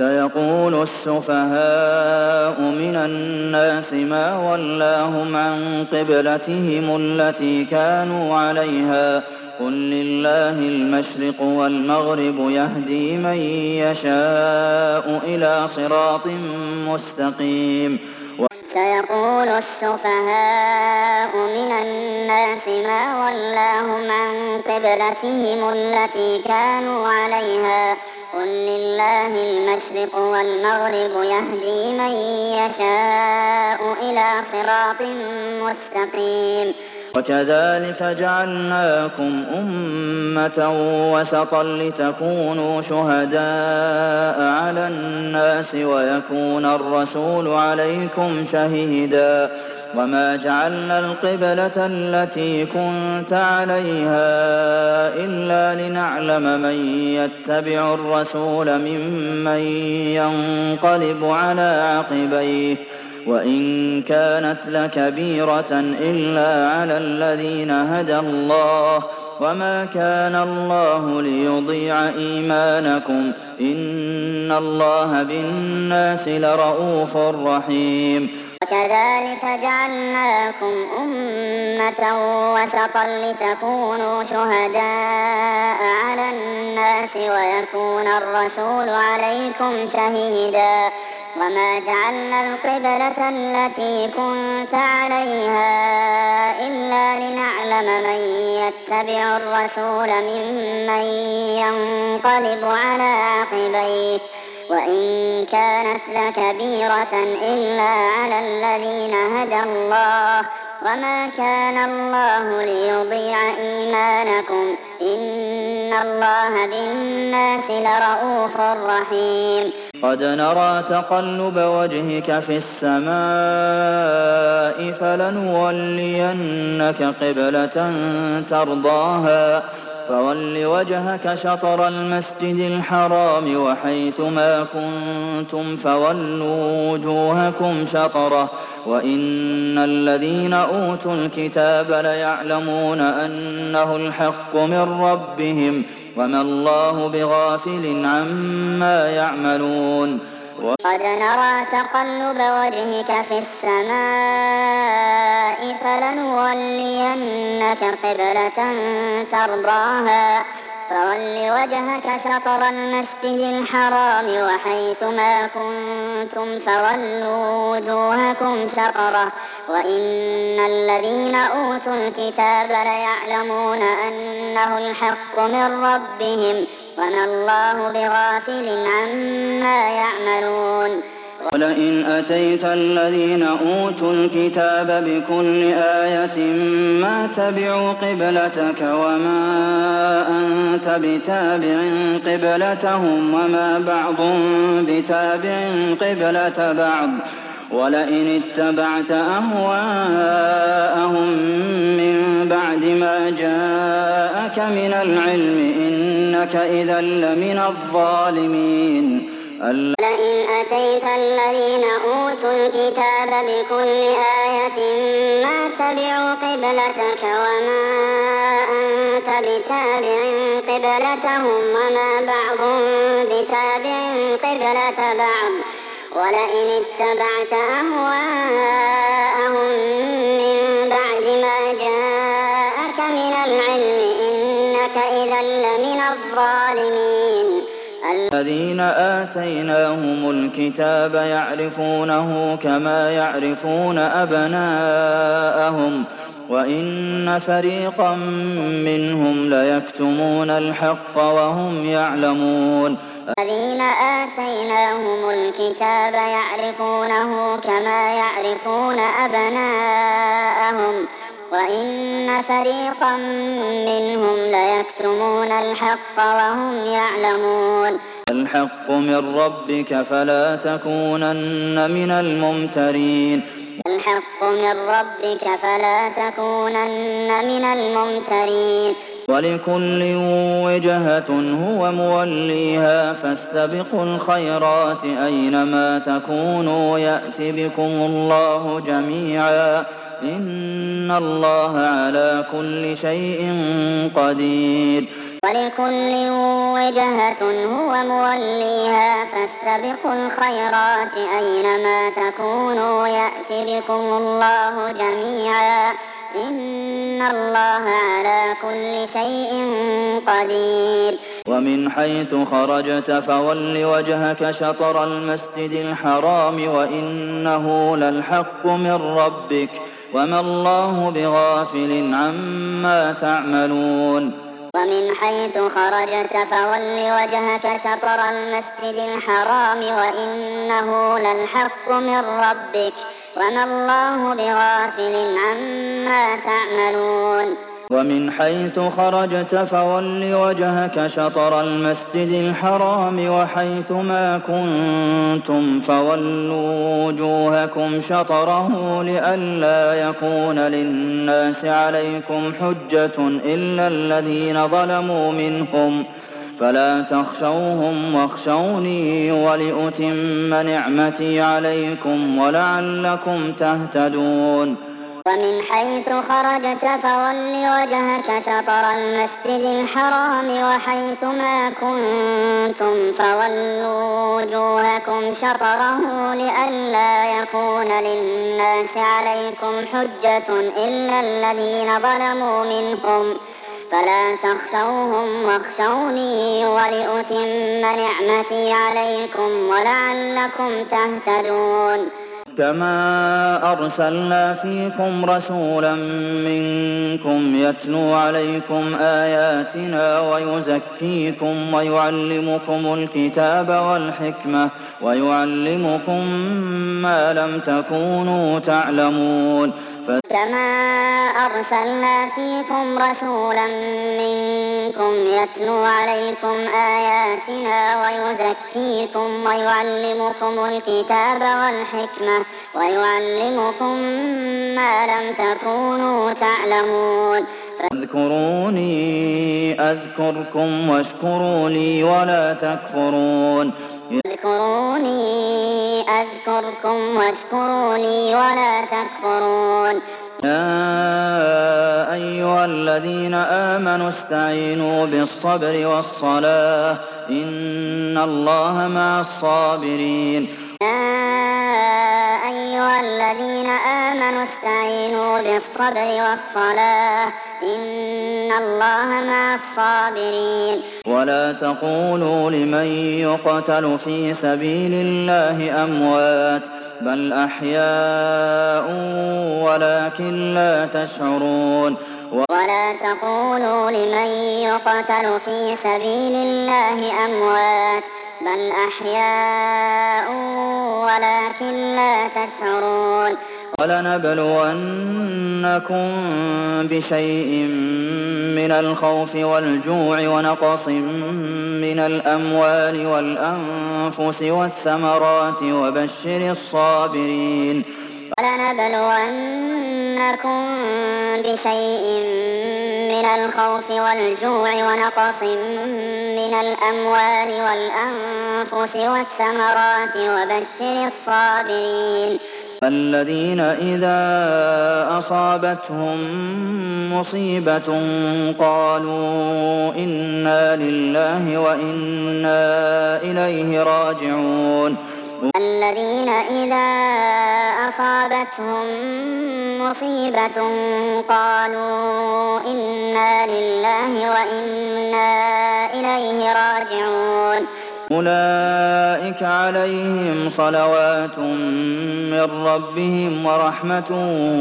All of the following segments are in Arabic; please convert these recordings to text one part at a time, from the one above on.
سيقول السفهاء من الناس ما ولاهم عن قبلتهم التي كانوا عليها قل لله المشرق والمغرب يهدي من يشاء إلى صراط مستقيم. سيقول السفهاء من الناس ما ولاهم عن قبلتهم التي كانوا عليها قل لله المشرق والمغرب يهدي من يشاء إلى صراط مستقيم. وكذلك جعلناكم أمة وسطا لتكونوا شهداء على الناس ويكون الرسول عليكم شهيدا وما جعلنا القبلة التي كنت عليها إلا لنعلم من يتبع الرسول ممن ينقلب على عقبيه وإن كانت لكبيرة إلا على الذين هدى الله وما كان الله ليضيع إيمانكم إن الله بالناس لرءوف رحيم. وكذلك جعلناكم أمة وسطا لتكونوا شهداء على الناس ويكون الرسول عليكم شهيدا وما جعلنا القبلة التي كنت عليها إلا لنعلم من يتبع الرسول ممن ينقلب على عقبيه وإن كانت لكبيرة إلا على الذين هدى الله وما كان الله ليضيع إيمانكم إن الله بالناس لرءوف رحيم. قد نرى تقلب وجهك في السماء فلنولينك قبلة ترضاها فول وجهك شطر المسجد الحرام وحيث ما كنتم فولوا وجوهكم شطره وإن الذين أوتوا الكتاب ليعلمون أنه الحق من ربهم وما الله بغافل عما يعملون. قد نرى تقلب وجهك في السماء فلنولينك قبلة ترضاها فول وجهك شطر المسجد الحرام وحيث ما كنتم فولوا وجوهكم شطره وإن الذين أوتوا الكتاب ليعلمون أنه الحق من ربهم وما الله بغافل عما يعملون. ولئن أتيت الذين أوتوا الكتاب بكل آية ما تبعوا قبلتك وما أنت بتابع قبلتهم وما بعضهم بتابع قبلة بعض ولئن اتبعت أهواءهم من بعد ما جاءك من العلم إنك إذا لمن الظالمين. لئن أتيت الذين أوتوا الكتاب بكل آية ما تبعوا قبلتك وما أنت بتابع قبلتهم وما بعضهم بتابع قبلة بعض ولئن اتبعت أهواءهم من بعد ما جاءك من العلم إنك إذا لمن الظالمين. الذين آتيناهم الكتاب يعرفونه كما يعرفون أبناءهم وإن فريقا منهم ليكتمون الحق وهم يعلمون. الذين آتيناهم الكتاب يعرفونه كما يعرفون أبناءهم وإن فريقا منهم ليكتمون الحق وهم يعلمون. الحق من ربك فلا تكونن من الممترين. الحق من ربك فلا تكونن من الممترين. ولكل وجهة هو موليها فاستبقوا الخيرات أينما تكونوا يأت بكم الله جميعا إن الله على كل شيء قدير. ولكل وجهة هو موليها فاستبقوا الخيرات أينما تكونوا يأت بكم الله جميعا إن الله على كل شيء قدير ومن حيث خرجت فول وجهك شطر المسجد الحرام وإنه للحق من ربك وما الله بغافل عما تعملون ومن حيث خرجت فول وجهك شطر المسجد الحرام وإنه للحق من ربك وما الله بغافل عما تعملون ومن حيث خرجت فول وجهك شطر المسجد الحرام وحيث ما كنتم فولوا وجوهكم شطره لئلا يكون للناس عليكم حجة إلا الذين ظلموا منهم فلا تخشوهم واخشوني ولأتم نعمتي عليكم ولعلكم تهتدون ومن حيث خرجت فول وجهك شطر المسجد الحرام وحيث ما كنتم فولوا وجوهكم شطره لئلا يكون للناس عليكم حجة إلا الذين ظلموا منهم فلا تخشوهم واخشوني ولأتم نعمتي عليكم ولعلكم تهتدون كما أرسلنا فيكم رسولا منكم يتلو عليكم آياتنا ويزكيكم ويعلمكم الكتاب والحكمة ويعلمكم ما لم تكونوا تعلمون كما أرسلنا فيكم رسولا منكم يتلو عليكم آياتنا ويزكيكم ويعلمكم الكتاب والحكمة ويعلمكم ما لم تكونوا تعلمون فاذكروني أذكركم واشكروا لي ولا تكفرون اذكروني أذكركم واشكروا لي ولا تكفرون يا أيها الذين آمنوا استعينوا بالصبر والصلاة إن الله مع الصابرين يا أيها الذين آمنوا استعينوا بالصبر والصلاة إن الله مع الصابرين ولا تقولوا لمن يقتل في سبيل الله أموات بل أحياء ولكن لا تشعرون ولا تقولوا لمن يقتل في سبيل الله أموات بل أحياء ولكن لا تشعرون ولنبلونكم بشيء من الخوف والجوع ونقص من الأموال والأنفس والثمرات وبشر الصابرين ولنبلونكم بشيء من الخوف والجوع ونقص من الأموال والأنفس والثمرات وبشر الصابرين الذين إذا أصابتهم مصيبة قالوا إنا لله وإنا إليه راجعون الذين إذا أصابتهم مصيبة قالوا إنا لله وإنا إليه راجعون أولئك عليهم صلوات من ربهم ورحمة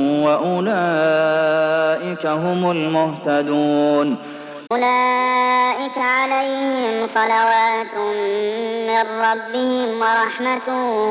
وأولئك هم المهتدون أولئك عليهم صلوات من ربهم ورحمة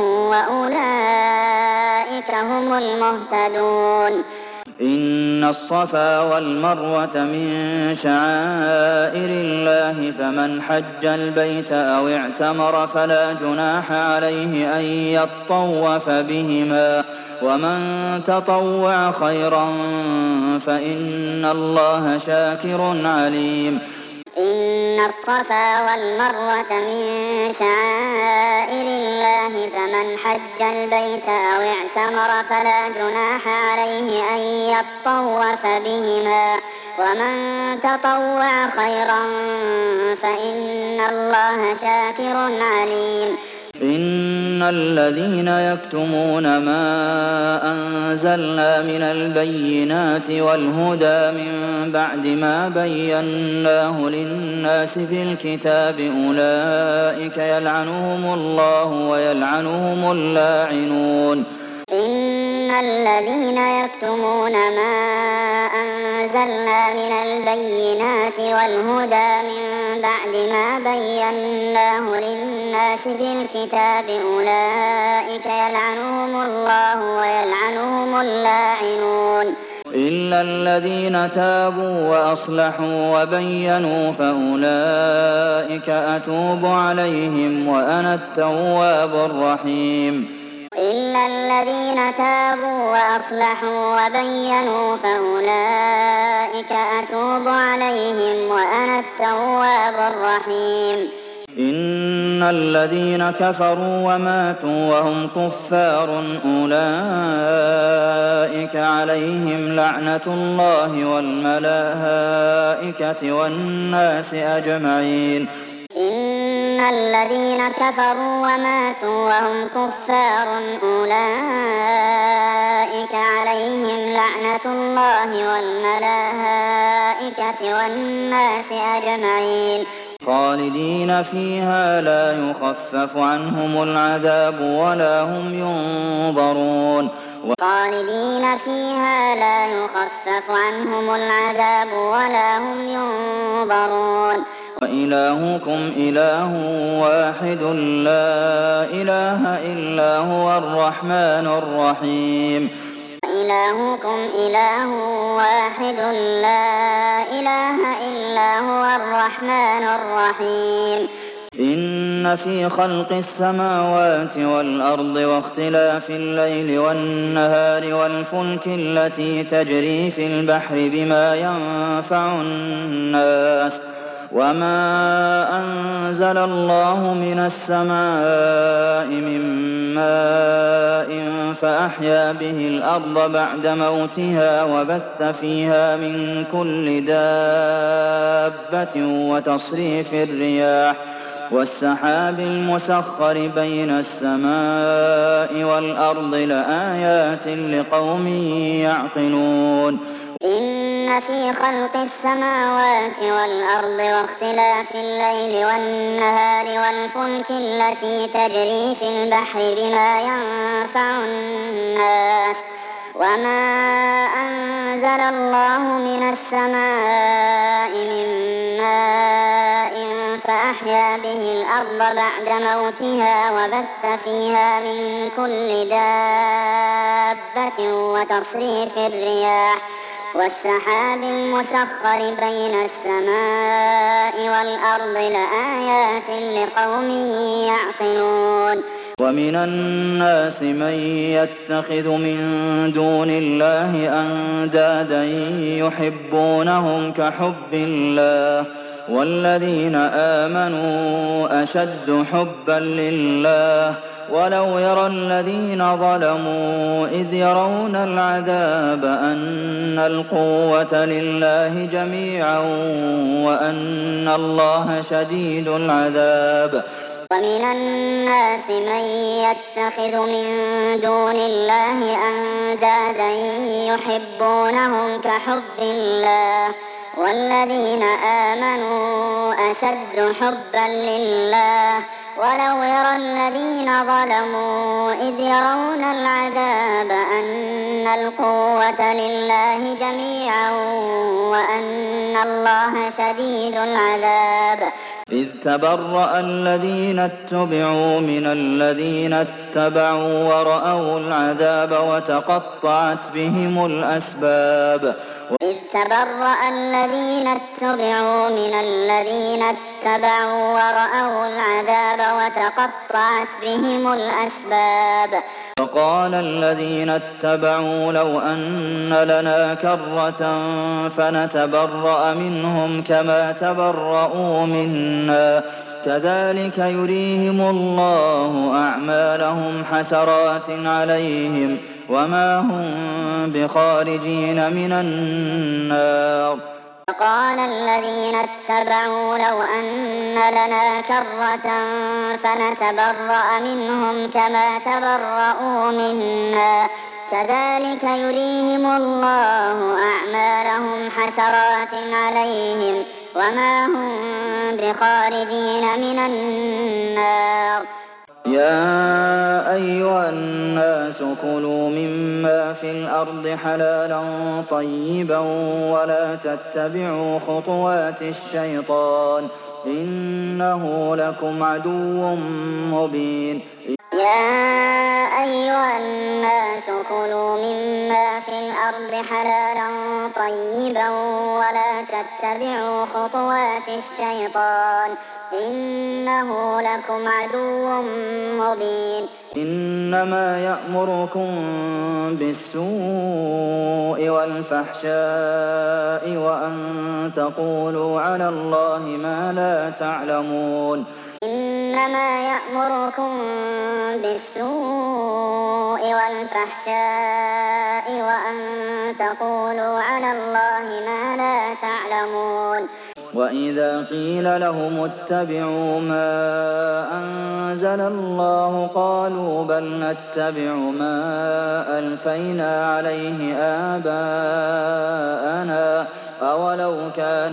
وأولئك هم المهتدون إن الصفا والمروة من شعائر الله فمن حج البيت أو اعتمر فلا جناح عليه أن يطوف بهما ومن تطوع خيرا فإن الله شاكر عليم إن الصفا والمروة من شعائر الله فمن حج البيت أو اعتمر فلا جناح عليه أن يطوف بهما ومن تطوع خيرا فإن الله شاكر عليم إن الذين يكتمون ما أنزلنا من البينات والهدى من بعد ما بيناه للناس في الكتاب أولئك يلعنهم الله ويلعنهم اللاعنون إن الذين يكتمون ما أنزلنا من البينات والهدى من بعد ما بيناه للناس في الكتاب أولئك يلعنهم الله ويلعنهم اللاعنون إلا الذين تابوا وأصلحوا وبينوا فأولئك أتوب عليهم وأنا التواب الرحيم إلا الذين تابوا وأصلحوا وبينوا فأولئك أتوب عليهم وأنا التواب الرحيم إن الذين كفروا وماتوا وهم كفار أولئك عليهم لعنة الله والملائكة والناس أجمعين إن الذين كفروا وماتوا وهم كفار أولئك عليهم لعنة الله والملائكة والناس أجمعين خالدين فيها لا يخفف عنهم العذاب ولا هم ينظرون خالدين فيها لا يخفف عنهم العذاب ولا هم ينظرون وإلهكم إله واحد لا إله إلا هو الرحمن الرحيم إلهكم إله واحد لا إله إلا هو الرحمن الرحيم إن في خلق السماوات والأرض واختلاف الليل والنهار والفلك التي تجري في البحر بما ينفع الناس وما أنزل الله من السماء من ماء فأحيا به الأرض بعد موتها وبث فيها من كل دابة وتصريف الرياح والسحاب المسخر بين السماء والأرض لآيات لقوم يعقلون إن في خلق السماوات والأرض واختلاف الليل والنهار والفلك التي تجري في البحر بما ينفع الناس وما أنزل الله من السماء من ماء فأحيا به الأرض بعد موتها وبث فيها من كل دابة وتصريف الرياح والسحاب المسخر بين السماء والأرض لآيات لقوم يعقلون ومن الناس من يتخذ من دون الله أندادا يحبونهم كحب الله والذين آمنوا أشد حبا لله ولو يرى الذين ظلموا إذ يرون العذاب أن القوة لله جميعا وأن الله شديد العذاب ومن الناس من يتخذ من دون الله أندادا يحبونهم كحب الله والذين آمنوا أشد حبا لله ولو يرى الذين ظلموا إذ يرون العذاب أن القوة لله جميعا وأن الله شديد العذاب إذ تبرأ الذين اتبعوا من الذين اتبعوا ورأوا العذاب وتقطعت بهم الأسباب إذ تبرأ الذين اتبعوا من الذين اتبعوا ورأوا العذاب وتقطعت بهم الأسباب وقال الذين اتبعوا لو أن لنا كرة فنتبرأ منهم كما تبرأوا منا كذلك يريهم الله أعمالهم حسرات عليهم وما هم بخارجين من النار وقال الذين اتبعوا لو أن لنا كرة فنتبرأ منهم كما تبرؤوا منا كذلك يريهم الله أعمالهم حسرات عليهم وما هم بخارجين من النار. يا أيها الناس كلوا مما في الأرض حلالا طيبا ولا تتبعوا خطوات الشيطان إنه لكم عدو مبين. يا أيها الناس كلوا مما في الأرض حلالا طيبا ولا تتبعوا خطوات الشيطان إنه لكم عدو مبين. إنما يأمركم بالسوء والفحشاء وأن تقولوا على الله ما لا تعلمون. إنما يأمركم بالسوء والفحشاء وأن تقولوا على الله ما لا تعلمون. وإذا قيل لهم اتبعوا ما أنزل الله قالوا بل نتبع ما ألفينا عليه آباءنا أولو كان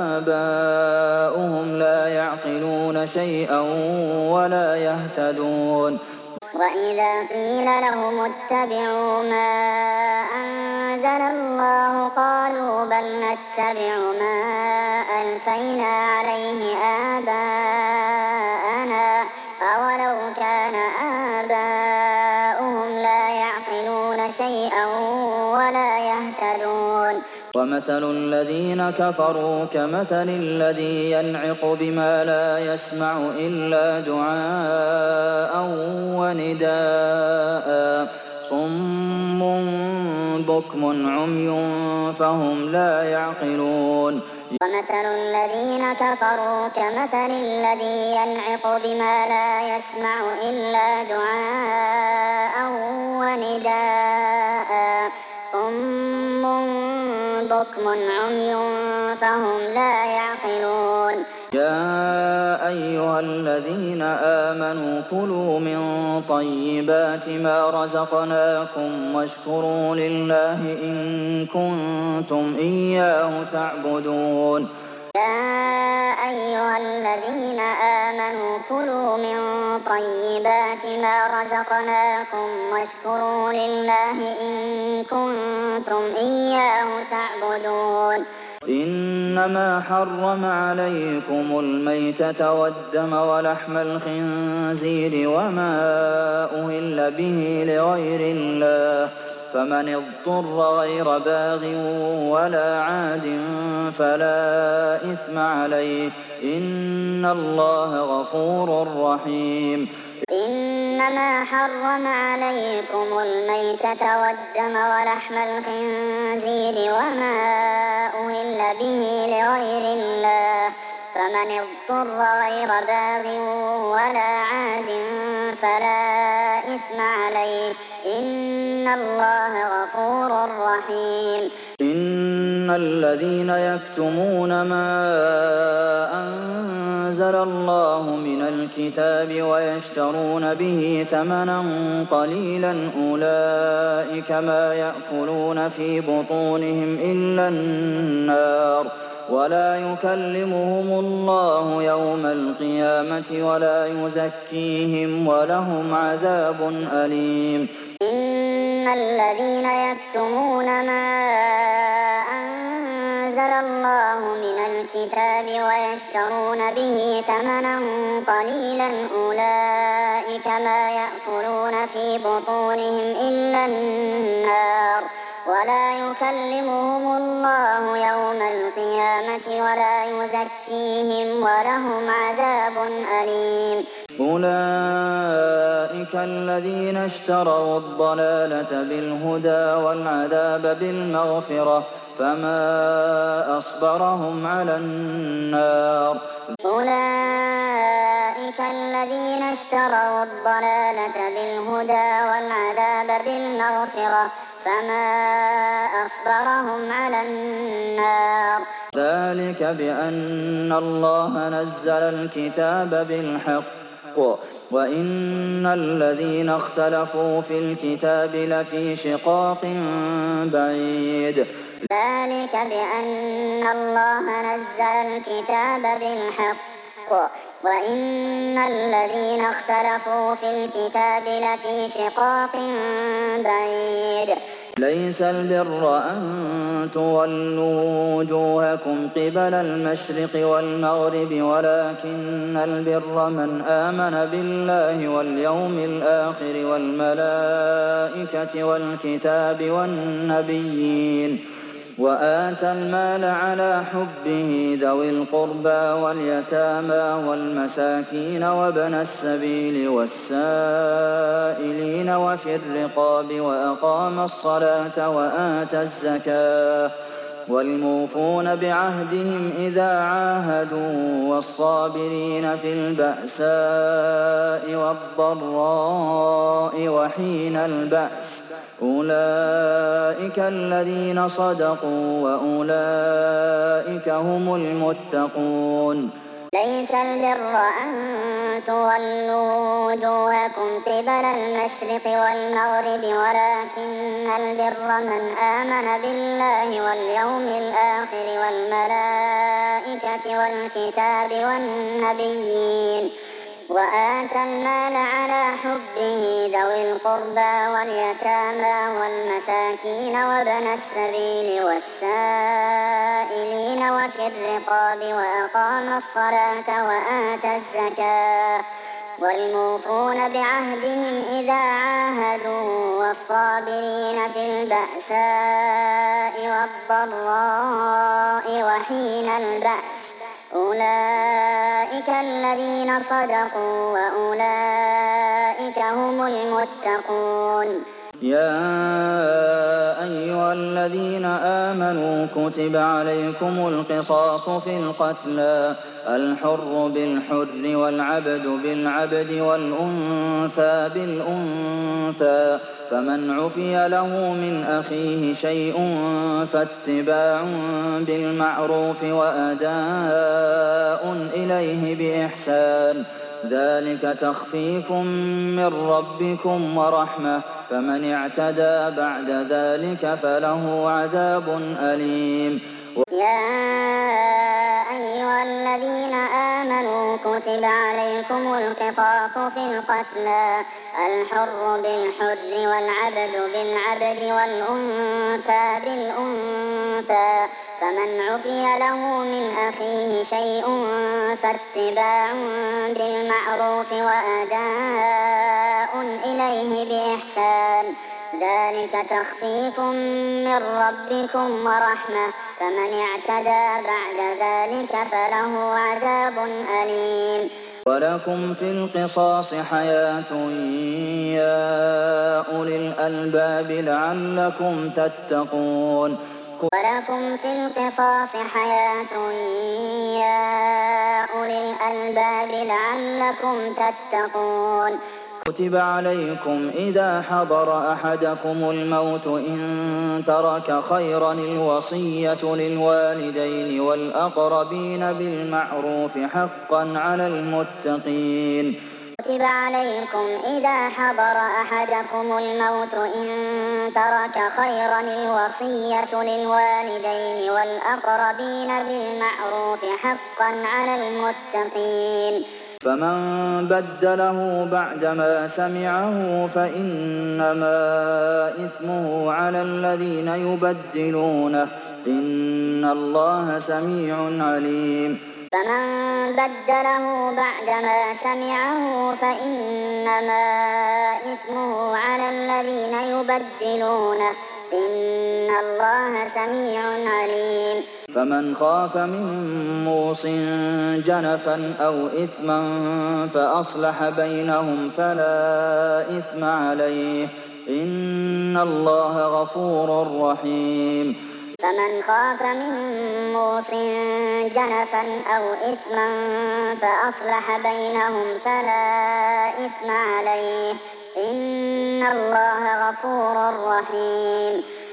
آباؤهم لا يعقلون شيئا ولا يهتدون. وإذا قيل لهم اتبعوا ما أنزل الله قالوا بل نتبع ما ألفينا عليه آباءنا أولو كان آباؤهم لا يعقلون شيئا ولا يهتدون. ومثل الذين كفروا كمثل الذي ينعق بما لا يسمع إلا دعاء ونداء صم بكم عمي فهم لا يعقلون. ومثل الذين كفروا كمثل الذي ينعق بما لا يسمع إلا دعاء ونداء صم بكم عمي فهم لا يعقلون. يا أيها الذين آمنوا كلوا من طيبات ما رزقناكم واشكروا لله إن كنتم إياه تعبدون. يا أيها الذين آمنوا كلوا من طيبات ما رزقناكم واشكروا لله إن كنتم إياه تعبدون. إنما حرم عليكم الميتة والدم ولحم الخنزير وما أهل به لغير الله فمن اضطر غير باغ ولا عاد فلا إثم عليه إن الله غفور رحيم. إنما حرم عليكم الميتة والدم ولحم الخنزير وما أهل به لغير الله فمن اضطر غير باغ ولا عاد فلا إثم عليه إن الله غفور رحيم. إن الذين يكتمون ما أنزل الله من الكتاب ويشترون به ثمنا قليلا أولئك ما يأكلون في بطونهم إلا النار ولا يكلمهم الله يوم القيامة ولا يزكيهم ولهم عذاب أليم. إن الذين يكتمون ما أنزل الله من الكتاب ويشترون به ثمنا قليلا أولئك ما يأكلون في بطونهم إلا النار ولا يكلمهم الله يوم القيامة ولا يزكيهم ولهم عذاب أليم. أولئك الذين اشتروا الضلالة بالهدى والعذاب بالمغفرة فما أصبرهم على النار. أولئك الذين اشتروا الضلالة بالهدى والعذاب بالمغفرة فما أصبرهم على النار. ذلك بأن الله نزل الكتاب بالحق وإن الذين اختلفوا في الكتاب لفي شقاق بعيد ذلك بأن الله نزل الكتاب بالحق وإن الذين اختلفوا في الكتاب لفي شقاق بعيد ليس البر أن تولوا وجوهكم قبل المشرق والمغرب ولكن البر من آمن بالله واليوم الآخر والملائكة والكتاب والنبيين وآتى المال على حبه ذوي القربى واليتامى والمساكين وابن السبيل والسائلين وفي الرقاب وأقام الصلاة وآتى الزكاة والموفون بعهدهم إذا عاهدوا والصابرين في البأساء والضراء وحين البأس أولئك الذين صدقوا وأولئك هم المتقون ليس البر أن تولوا وجوهكم قبل المشرق والمغرب ولكن البر من آمن بالله واليوم الآخر والملائكة والكتاب والنبيين وآتى المال على حبه ذوي القربى واليتامى والمساكين وابن السبيل والسائلين وفي الرقاب وأقام الصلاة وآتى الزكاة والموفون بعهدهم إذا عاهدوا والصابرين في البأساء والضراء وحين البأس أولئك الذين صدقوا وأولئك هم المتقون يا أيها الذين آمنوا كتب عليكم القصاص في القتلى الحر بالحر والعبد بالعبد والأنثى بالأنثى فمن عفي له من أخيه شيء فاتباع بالمعروف وأداء إليه بإحسان ذلك تخفيف من ربكم ورحمة فمن اعتدى بعد ذلك فله عذاب أليم يا أيها الذين آمنوا كتب عليكم القصاص في القتلى الحر بالحر والعبد بالعبد والأنثى بالأنثى فمن عفي له من أخيه شيء فاتباع بالمعروف وأداء إليه بإحسان ذلك تخفيف من ربكم ورحمة فمن اعتدى بعد ذلك فله عذاب أليم ولكم في القصاص حياة يا أولي الألباب لعلكم تتقون ولكم في القصاص حياة يا أولي الألباب لعلكم تتقون كتب عليكم إذا حضر أحدكم الموت إن ترك خيرا الوصية للوالدين والأقربين بالمعروف حقا على المتقين كتب عليكم إذا حضر أحدكم الموت إن ترك خيرا الوصية للوالدين والأقربين بالمعروف حقا على المتقين فمن بدله بعدما سمعه فإنما إثمه على الذين يبدلونه إن الله سميع عليم فمن بدله بعدما سمعه فإنما إثمه على الذين يبدلونه إن الله سميع عليم فمن خاف من موص جنفا أو إثما فأصلح بينهم فلا إثم عليه إن الله غفور رحيم فمن خاف من موص جنفا أو إثما فأصلح بينهم فلا إثم عليه إن الله غفور رحيم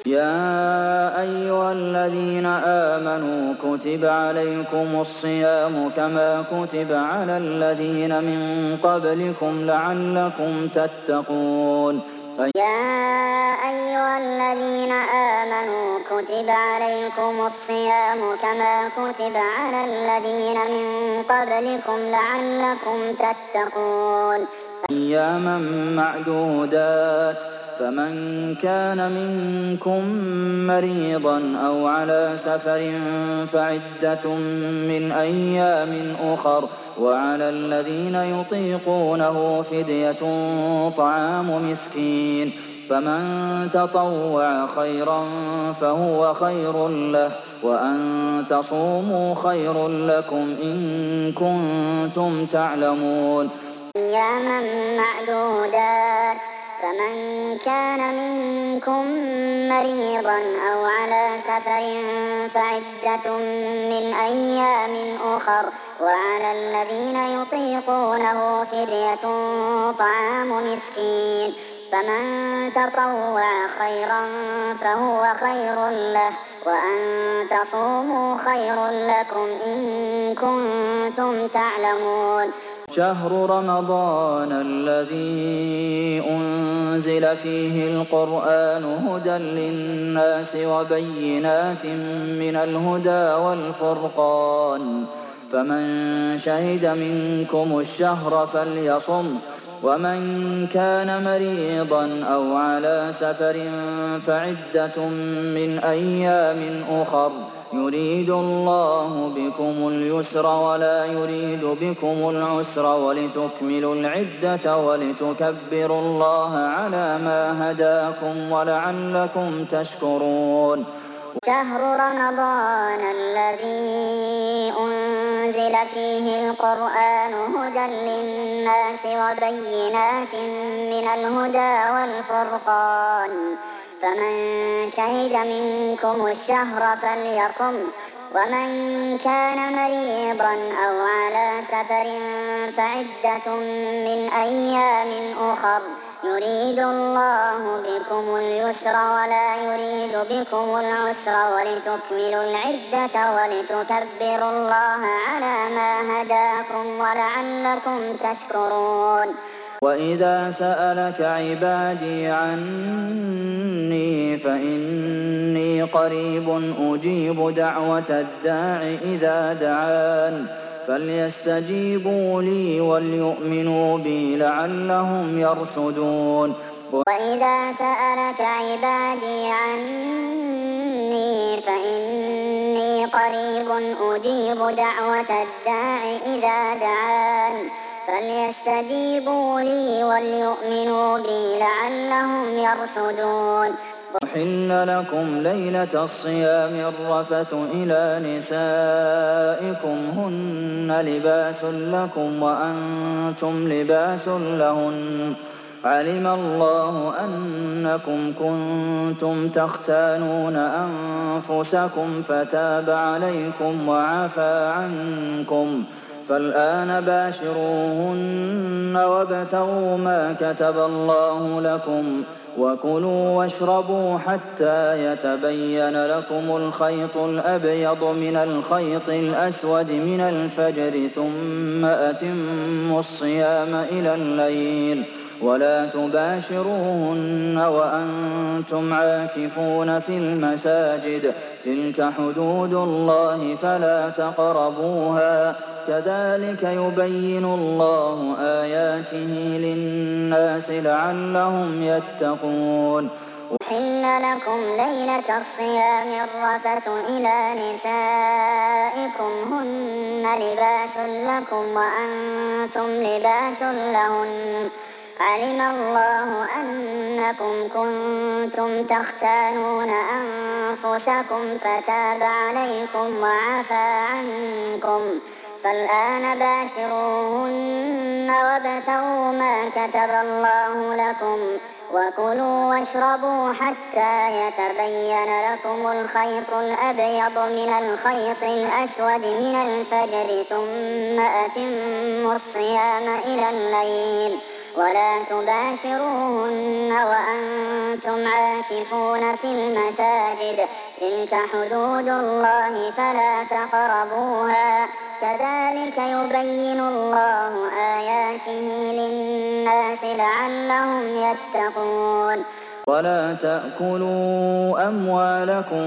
يا أيها الذين آمنوا كتب عليكم الصيام كما كتب على الذين من قبلكم لعلكم تتقون. يا أيها الذين آمنوا كتب عليكم الصيام كما كتب على الذين من قبلكم لعلكم تتقون. أياما معدودات، فمن كان منكم مريضا أو على سفر فعدة من أيام أخر، وعلى الذين يطيقونه فدية طعام مسكين، فمن تطوع خيرا فهو خير له، وأن تصوموا خير لكم إن كنتم تعلمون. أياما معدودات، فمن كان منكم مريضا أو على سفر فعدة من أيام أخر، وعلى الذين يطيقونه فدية طعام مسكين، فمن تطوع خيرا فهو خير له، وأن تصوموا خير لكم إن كنتم تعلمون. شهر رمضان الذي أنزل فيه القرآن هدى للناس وبينات من الهدى والفرقان، فمن شهد منكم الشهر فليصم، ومن كان مريضا أو على سفر فعدة من أيام أخر، يريد الله بكم اليسر ولا يريد بكم العسر ولتكملوا العدة ولتكبروا الله على ما هداكم ولعلكم تشكرون. شهر رمضان الذي أنزل فيه القرآن هدى للناس وبينات من الهدى والفرقان، فمن شهد منكم الشهر فليصم، ومن كان مريضا أو على سفر فعدة من أيام أخر، يريد الله بكم اليسر ولا يريد بكم العسر ولتكملوا العدة ولتكبروا الله على ما هداكم ولعلكم تشكرون. وإذا سألك عبادي عني فإني قريب أجيب دعوة الداع إذا دعان، فليستجيبوا لي وليؤمنوا بي لعلهم يرشدون. وإذا سألك عبادي عني فإني قريب أجيب دعوة الداع إذا دعان، فليستجيبوا لي وليؤمنوا بي لعلهم يرشدون. أحل لكم ليلة الصيام الرفث إلى نسائكم هن لباس لكم وأنتم لباس لهن، علم الله أنكم كنتم تختانون أنفسكم فتاب عليكم وعفى عنكم، فالآن باشروهن وابتغوا ما كتب الله لكم، وكلوا واشربوا حتى يتبين لكم الخيط الأبيض من الخيط الأسود من الفجر، ثم أتموا الصيام إلى الليل، ولا تباشروهن وأنتم عاكفون في المساجد، تلك حدود الله فلا تقربوها، كذلك يبين الله آياته للناس لعلهم يتقون. أحل لكم ليلة الصيام الرفث إلى نسائكم هن لباس لكم وأنتم لباس لهن، علم الله أنكم كنتم تختانون أنفسكم فتاب عليكم وعفى عنكم، فالآن باشروهن وابتغوا ما كتب الله لكم، وكلوا واشربوا حتى يتبين لكم الخيط الأبيض من الخيط الأسود من الفجر، ثم أتموا الصيام إلى الليل، ولا تباشروهن وأنتم عاكفون في المساجد تلك حدود الله فلا تقربوها كذلك يبين الله آياته للناس لعلهم يتقون ولا تأكلوا أموالكم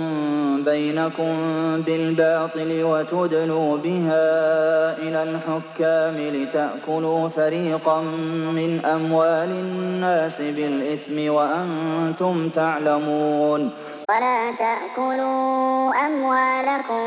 بينكم بالباطل وتدلوا بها إلى الحكام لتأكلوا فريقا من أموال الناس بالإثم وأنتم تعلمون ولا تأكلوا أموالكم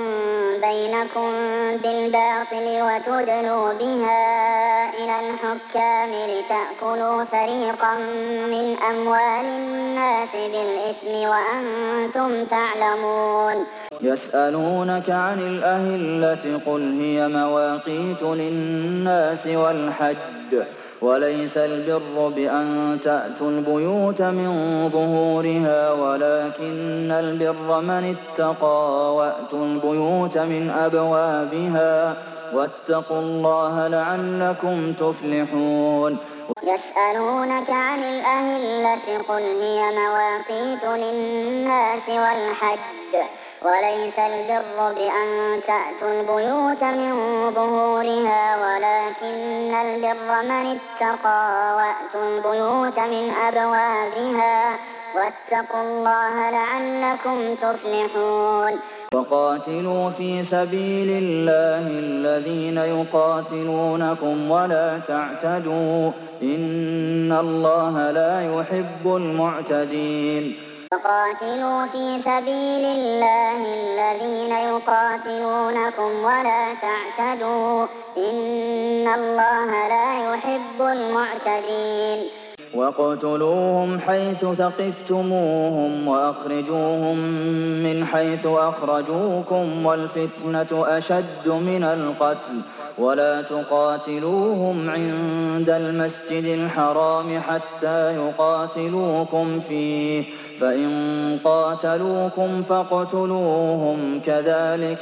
بينكم بالباطل وتدلوا بها إلى الحكام لتأكلوا فريقا من أموال الناس بالإثم وأنتم تعلمون يسألونك عن الأهلة قل هي مواقيت للناس والحج وليس البر بأن تأتوا البيوت من ظهورها ولكن البر من اتقى وأتوا البيوت من أبوابها واتقوا الله لعلكم تفلحون يسألونك عن الأهلة قل هي مواقيت للناس والحج وليس البر بأن تأتوا البيوت من ظهورها ولكن البر من اتقى وأتوا البيوت من أبوابها واتقوا الله لعلكم تفلحون وقاتلوا في سبيل الله الذين يقاتلونكم ولا تعتدوا إن الله لا يحب المعتدين وقاتلوا في سبيل الله الذين يقاتلونكم ولا تعتدوا إن الله لا يحب المعتدين واقتلوهم حيث ثقفتموهم وأخرجوهم من حيث أخرجوكم والفتنة أشد من القتل ولا تقاتلوهم عند المسجد الحرام حتى يقاتلوكم فيه فإن قاتلوكم فاقتلوهم كذلك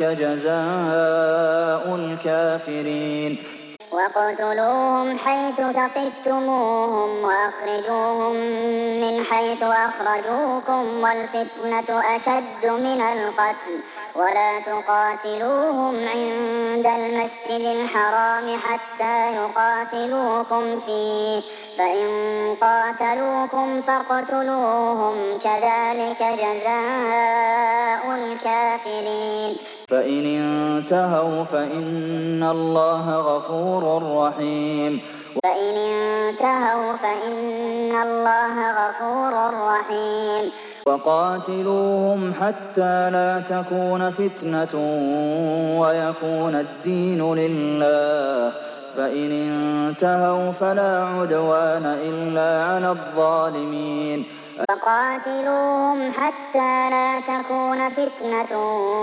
جزاء الكافرين واقتلوهم حيث ثقفتموهم وأخرجوهم من حيث أخرجوكم والفتنة أشد من القتل ولا تقاتلوهم عند المسجد الحرام حتى يقاتلوكم فيه فإن قاتلوكم فاقتلوهم كذلك جزاء الكافرين فإن انتهوا فإن الله غفور رحيم فإن انتهوا فإن الله غفور رحيم وقاتلوهم حتى لا تكون فتنة ويكون الدين لله فإن انتهوا فلا عدوان إلا على الظالمين وقاتلوهم حتى لا تكون فتنة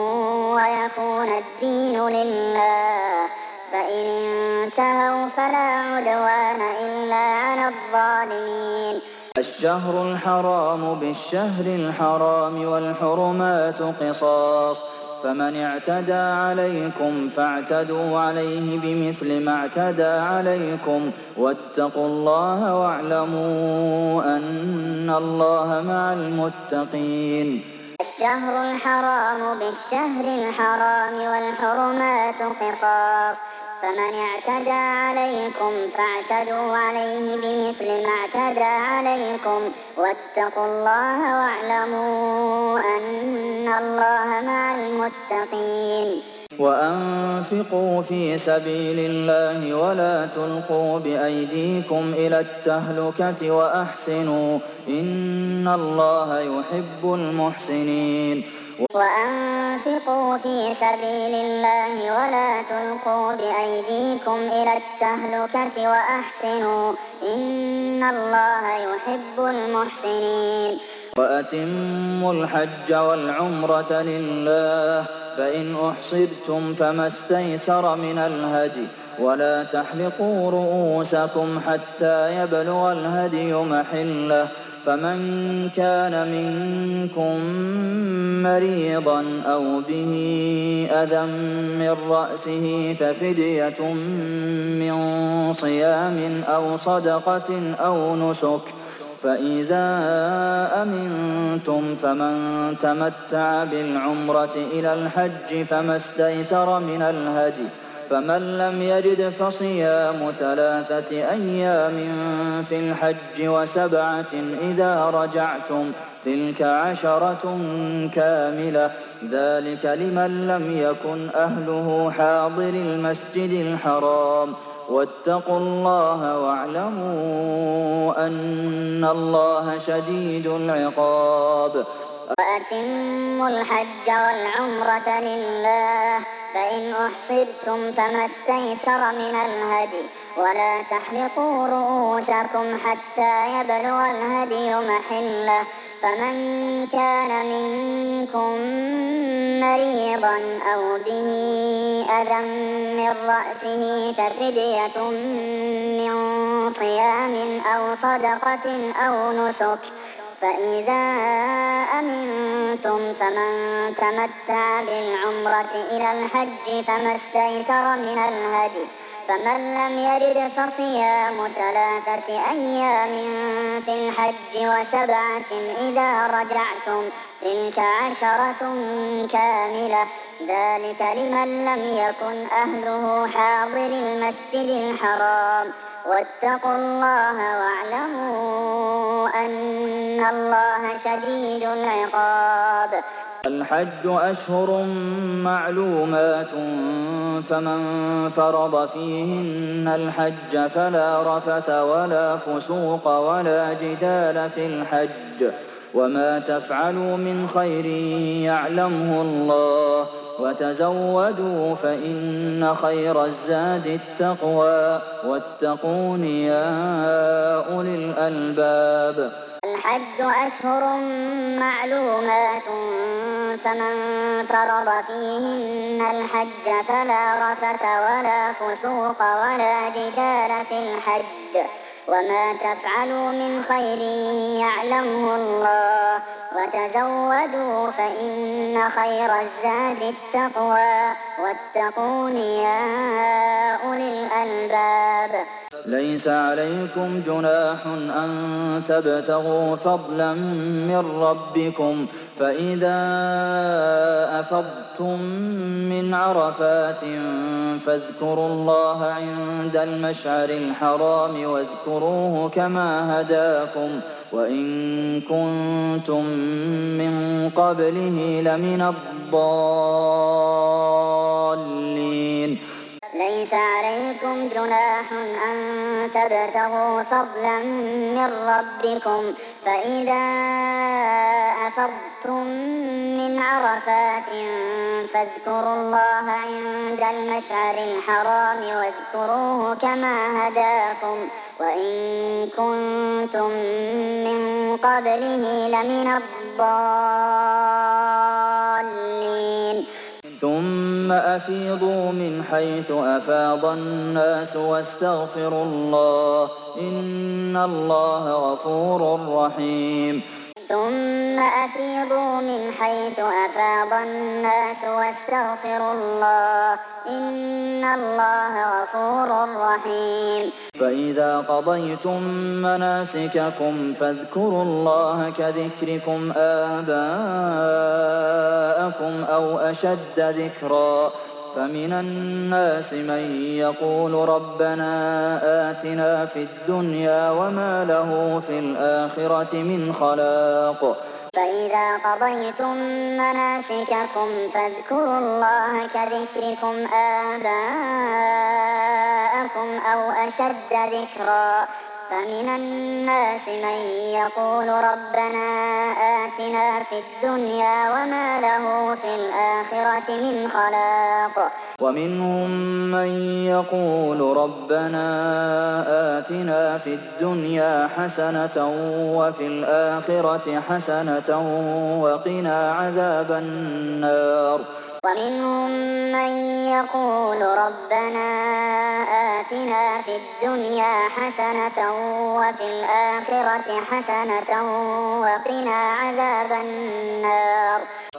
ويكون الدين لله فإن انتهوا فلا عدوان إلا على الظالمين الشهر الحرام بالشهر الحرام والحرمات قصاص فمن اعتدى عليكم فاعتدوا عليه بمثل ما اعتدى عليكم واتقوا الله واعلموا أن الله مع المتقين الشهر الحرام بالشهر الحرام والحرمات قصاص فمن اعتدى عليكم فاعتدوا عليه بمثل ما اعتدى عليكم واتقوا الله واعلموا أن الله مع المتقين وأنفقوا في سبيل الله ولا تلقوا بأيديكم إلى التهلكة وأحسنوا إن الله يحب المحسنين وأنفقوا في سبيل الله ولا تلقوا بأيديكم إلى التهلكة وأحسنوا إن الله يحب المحسنين وأتموا الحج والعمرة لله فإن أحصرتم فما استيسر من الهدي ولا تحلقوا رؤوسكم حتى يبلغ الهدي محله فمن كان منكم مريضا أو به أذى من رأسه ففدية من صيام أو صدقة أو نسك فإذا أمنتم فمن تمتع بالعمرة إلى الحج فما استيسر من الهدي فمن لم يجد فصيام 3 أيام في الحج و7 إذا رجعتم تلك 10 كاملة ذلك لمن لم يكن أهله حاضر المسجد الحرام واتقوا الله واعلموا أن الله شديد العقاب وأتموا الحج والعمرة لله فإن أحصرتم فما استيسر من الهدي ولا تحلقوا رؤوسكم حتى يبلغ الهدي محله فمن كان منكم مريضا أو به أذى من رأسه ففدية من صيام أو صدقة أو نسك فإذا أمنتم فمن تمتع بالعمرة إلى الحج فما استيسر من الهدي فمن لم يجد فصيام 3 أيام في الحج و7 إذا رجعتم تلك 10 كاملة ذلك لمن لم يكن أهله حاضر المسجد الحرام واتقوا الله واعلموا أن الله شديد العقاب الحج أشهر معلومات فمن فرض فيهن الحج فلا رفث ولا فسوق ولا جدال في الحج وما تفعلوا من خير يعلمه الله وتزودوا فإن خير الزاد التقوى واتقون يا أولي الألباب الحج أشهر معلومات فمن فرض فيهن الحج فلا رفث ولا فسوق ولا جدال في الحج وما تفعلوا من خير يعلمه الله وتزودوا فإن خير الزاد التقوى واتقون يا أولي الألباب ليس عليكم جناح أن تبتغوا فضلا من ربكم فإذا أفضتم من عرفات فاذكروا الله عند المشعر الحرام واذكروه كما هداكم وإن كنتم من قبله لمن الضالين ليس عليكم جناح أن تبتغوا فضلا من ربكم فإذا أفضتم من عرفات فاذكروا الله عند المشعر الحرام واذكروه كما هداكم وإن كنتم من قبله لمن الضالين ثم أفيضوا من حيث أفاض الناس واستغفروا الله إن الله غفور رحيم ثم أفيضوا من حيث أفاض الناس واستغفروا الله إن الله غفور رحيم فإذا قضيتم مناسككم فاذكروا الله كذكركم آباءكم أو أشد ذكرا فمن الناس من يقول ربنا آتنا في الدنيا وما له في الآخرة من خلاق فإذا قضيتم مناسككم فاذكروا الله كذكركم آباءكم أو أشد ذكرا فمن الناس من يقول ربنا آتنا في الدنيا وما له في الآخرة من خلاق ومنهم من يقول ربنا آتنا في الدنيا حسنة وفي الآخرة حسنة وقنا عذاب النار ومنهم من يقول ربنا آتنا في الدنيا حسنة وفي الآخرة حسنة وقنا عذاب النار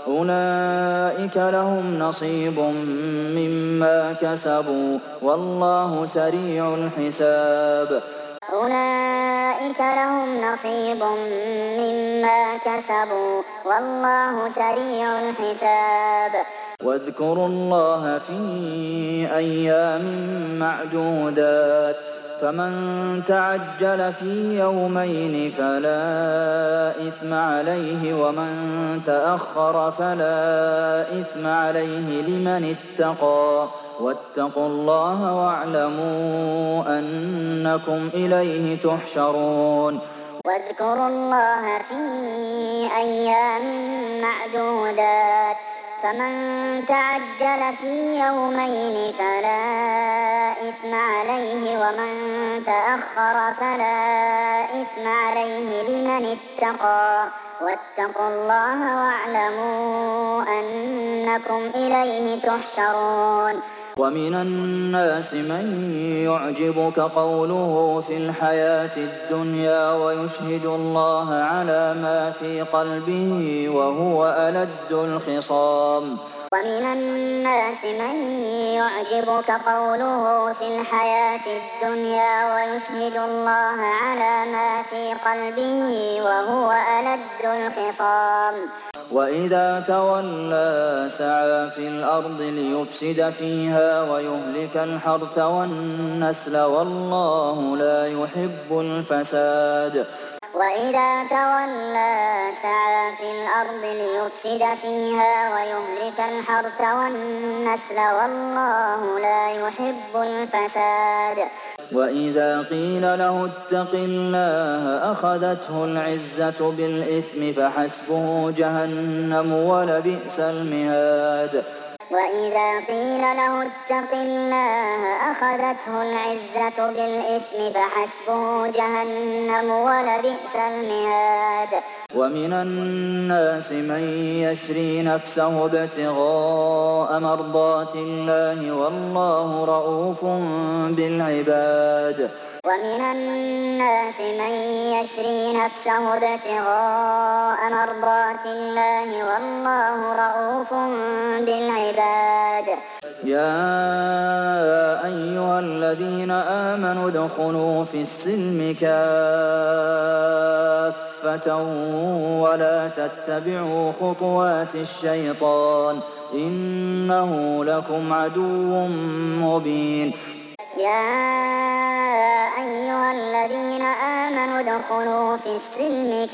أولئك لهم نصيب مما كسبوا والله سريع الحساب أولئك لهم نصيب مما كسبوا والله سريع الحساب واذكروا الله في أيام معدودات فمن تعجل في يومين فلا إثم عليه ومن تأخر فلا إثم عليه لمن اتقى واتقوا الله واعلموا أنكم إليه تحشرون واذكروا الله في أيام معدودات فمن تعجل في يومين فلا إثم عليه ومن تأخر فلا إثم عليه لمن اتقى واتقوا الله واعلموا أنكم إليه تحشرون ومن الناس من يعجبك قوله في الحياة الدنيا ويشهد الله على ما في قلبه وهو ألد الخصام ومن الناس من يعجبك قوله في الحياة الدنيا ويشهد الله على ما في قلبه وهو ألد الخصام وإذا تولى سعى في الأرض ليفسد فيها ويهلك الحرث والنسل والله لا يحب الفساد وإذا تولى سعى في الأرض ليفسد فيها ويهلك الحرث والنسل والله لا يحب الفساد وإذا قيل له اتق الله أخذته العزة بالإثم فحسبه جهنم ولبئس المهاد وإذا قيل له اتق الله أخذته العزة بالإثم فحسبه جهنم ولبئس المهاد ومن الناس من يشري نفسه ابتغاء مرضات الله والله رءوف بالعباد ومن الناس من يشري نفسه ابتغاء مرضات الله والله رءوف بالعباد يا أيها الذين آمنوا ادخلوا في السلم كافة ولا تتبعوا خطوات الشيطان إنه لكم عدو مبين يا أيها الذين آمنوا ادخلوا في السلم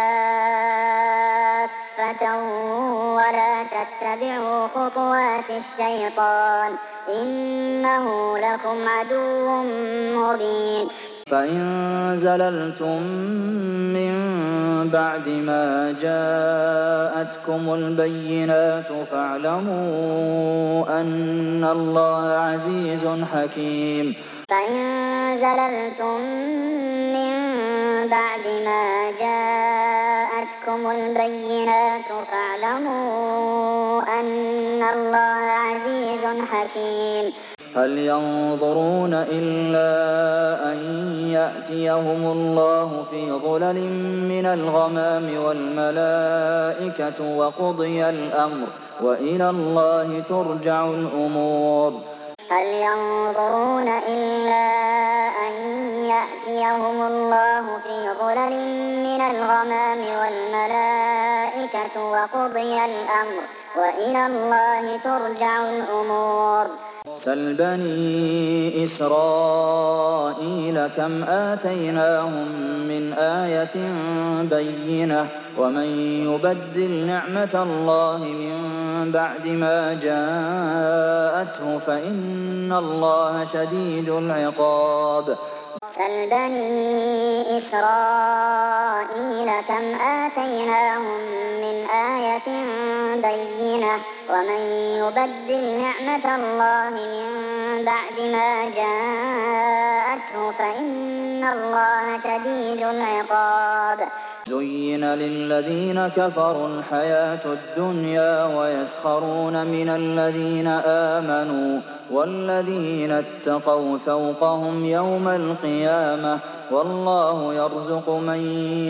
كافة ولا تتبعوا خطوات الشيطان إنه لكم عدو مبين فإن زللتم من بعد ما جاءتكم البينات فاعلموا أن الله عزيز حكيم فإن زللتم من بعد ما جاءتكم البينات فاعلموا أن الله عزيز حكيم هل ينظرون إلا أن يأتيهم الله في ظلل من الغمام والملائكة وقضي الأمر وإلى الله ترجع الأمور هل ينظرون إلا أن يأتيهم الله في ظلل من الغمام والملائكة وقضي الأمر وإلى الله ترجع الأمور سل بني إسرائيل كم آتيناهم من آية بينة ومن يبدل نعمة الله من بعد ما جاءته فإن الله شديد العقاب سل بني إسرائيل كم آتيناهم من آية بينة ومن يبدل نعمة الله من بعد ما جاءته فإن الله شديد العقاب زين للذين كفروا الحياة الدنيا ويسخرون من الذين آمنوا والذين اتقوا فوقهم يوم القيامة والله يرزق من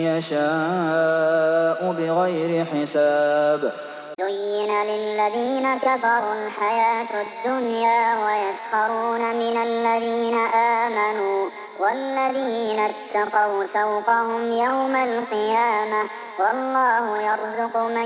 يشاء بغير حساب زين للذين كفروا الحياة الدنيا ويسخرون من الذين آمنوا والذين اتقوا فوقهم يوم القيامة والله يرزق من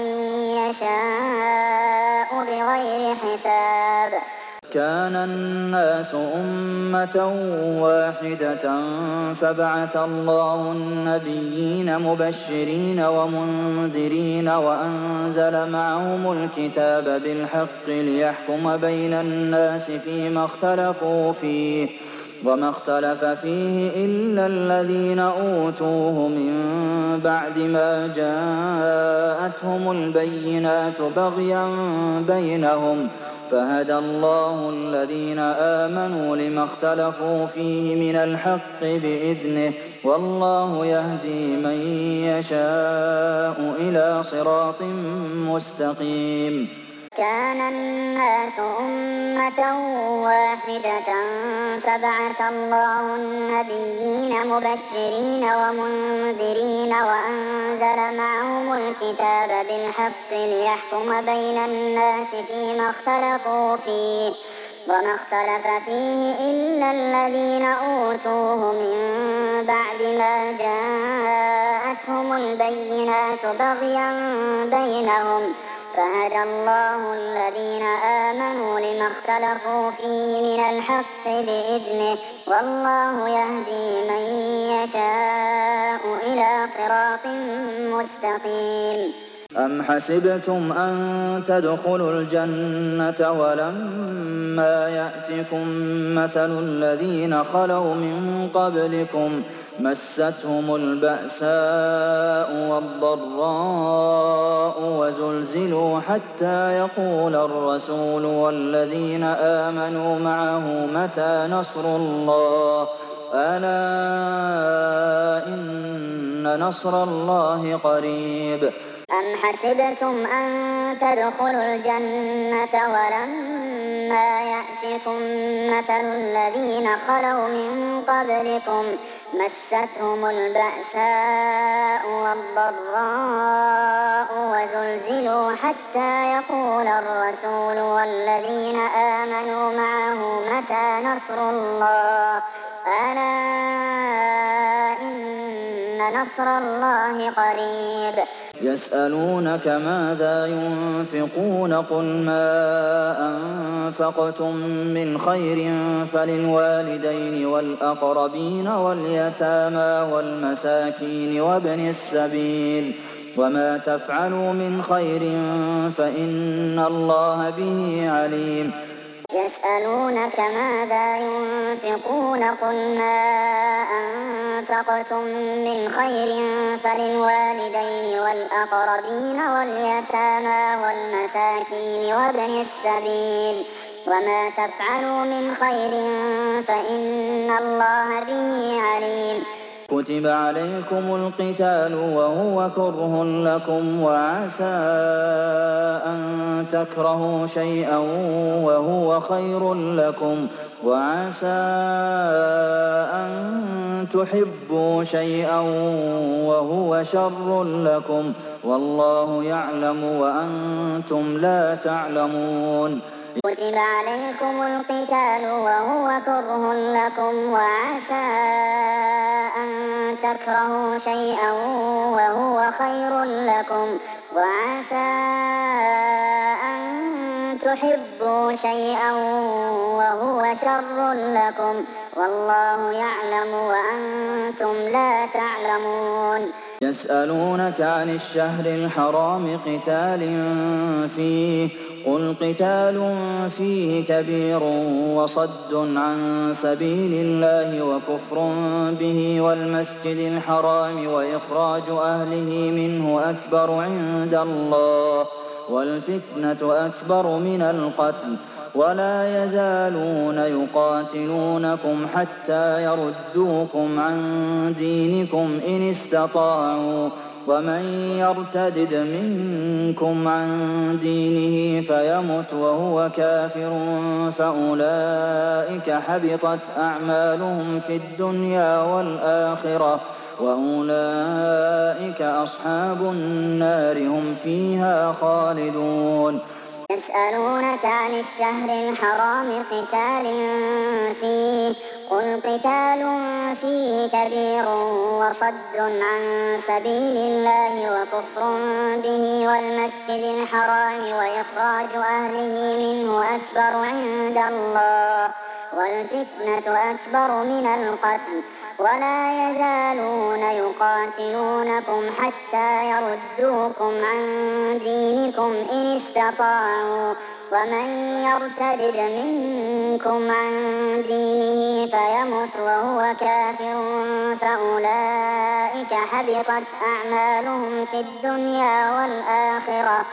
يشاء بغير حساب كان الناس أمة واحدة فبعث الله النبيين مبشرين ومنذرين وأنزل معهم الكتاب بالحق ليحكم بين الناس فيما اختلفوا فيه وما اختلف فيه إلا الذين أوتوه من بعد ما جاءتهم البينات بغيا بينهم فهدى الله الذين آمنوا لما اختلفوا فيه من الحق بإذنه والله يهدي من يشاء إلى صراط مستقيم كان الناس أمة واحدة فبعث الله النبيين مبشرين ومنذرين وأنزل معهم الكتاب بالحق ليحكم بين الناس فيما اختلفوا فيه وما اختلف فيه إلا الذين أوتوه من بعد ما جاءتهم البينات بغيا بينهم فهدى الله الذين آمنوا لما اختلفوا فيه من الحق بإذنه والله يهدي من يشاء إلى صراط مستقيم أم حسبتم أن تدخلوا الجنة ولما يأتكم مثل الذين خلوا من قبلكم مستهم البأساء والضراء وزلزلوا حتى يقول الرسول والذين آمنوا معه متى نصر الله ألا إن نصر الله قريب أم حسبتم أن تدخلوا الجنة ولما يأتكم مثل الذين خلوا من قبلكم مستهم البأساء والضراء وزلزلوا حتى يقول الرسول والذين آمنوا معه متى نصر الله ألا إن نصر الله قريب يسألونك ماذا ينفقون قل ما أنفقتم من خير فللوالدين والأقربين واليتامى والمساكين وابن السبيل وما تفعلوا من خير فإن الله به عليم يسألونك ماذا ينفقون قل ما أنفقتم من خير فللوالدين والأقربين واليتامى والمساكين وابن السبيل وما تفعلوا من خير فإن الله به عليم كتب عليكم القتال وهو كره لكم وعسى أن تكرهوا شيئا وهو خير لكم وعسى أن تحبوا شيئا وهو شر لكم والله يعلم وأنتم لا تعلمون كتب عليكم القتال وهو كره لكم وعسى أن تكرهوا شيئا وهو خير لكم وعسى أن تحبوا شيئا وهو شر لكم والله يعلم وأنتم لا تعلمون يسألونك عن الشهر الحرام قتال فيه قل قتال فيه كبير وصد عن سبيل الله وكفر به والمسجد الحرام وإخراج أهله منه أكبر عند الله والفتنة أكبر من القتل ولا يزالون يقاتلونكم حتى يردوكم عن دينكم إن استطاعوا ومن يرتدد منكم عن دينه فيمت وهو كافر فأولئك حبطت أعمالهم في الدنيا والآخرة وأولئك أصحاب النار هم فيها خالدون يسألونك عن الشهر الحرام قتال فيه قل قتال فيه كبير وصد عن سبيل الله وكفر به والمسجد الحرام وإخراج أهله منه أكبر عند الله والفتنة أكبر من القتل ولا يزالون يقاتلونكم حتى يردوكم عن دينكم إن استطاعوا ومن يرتدد منكم عن دينه فيمت وهو كافر فأولئك حبطت أعمالهم في الدنيا والآخرة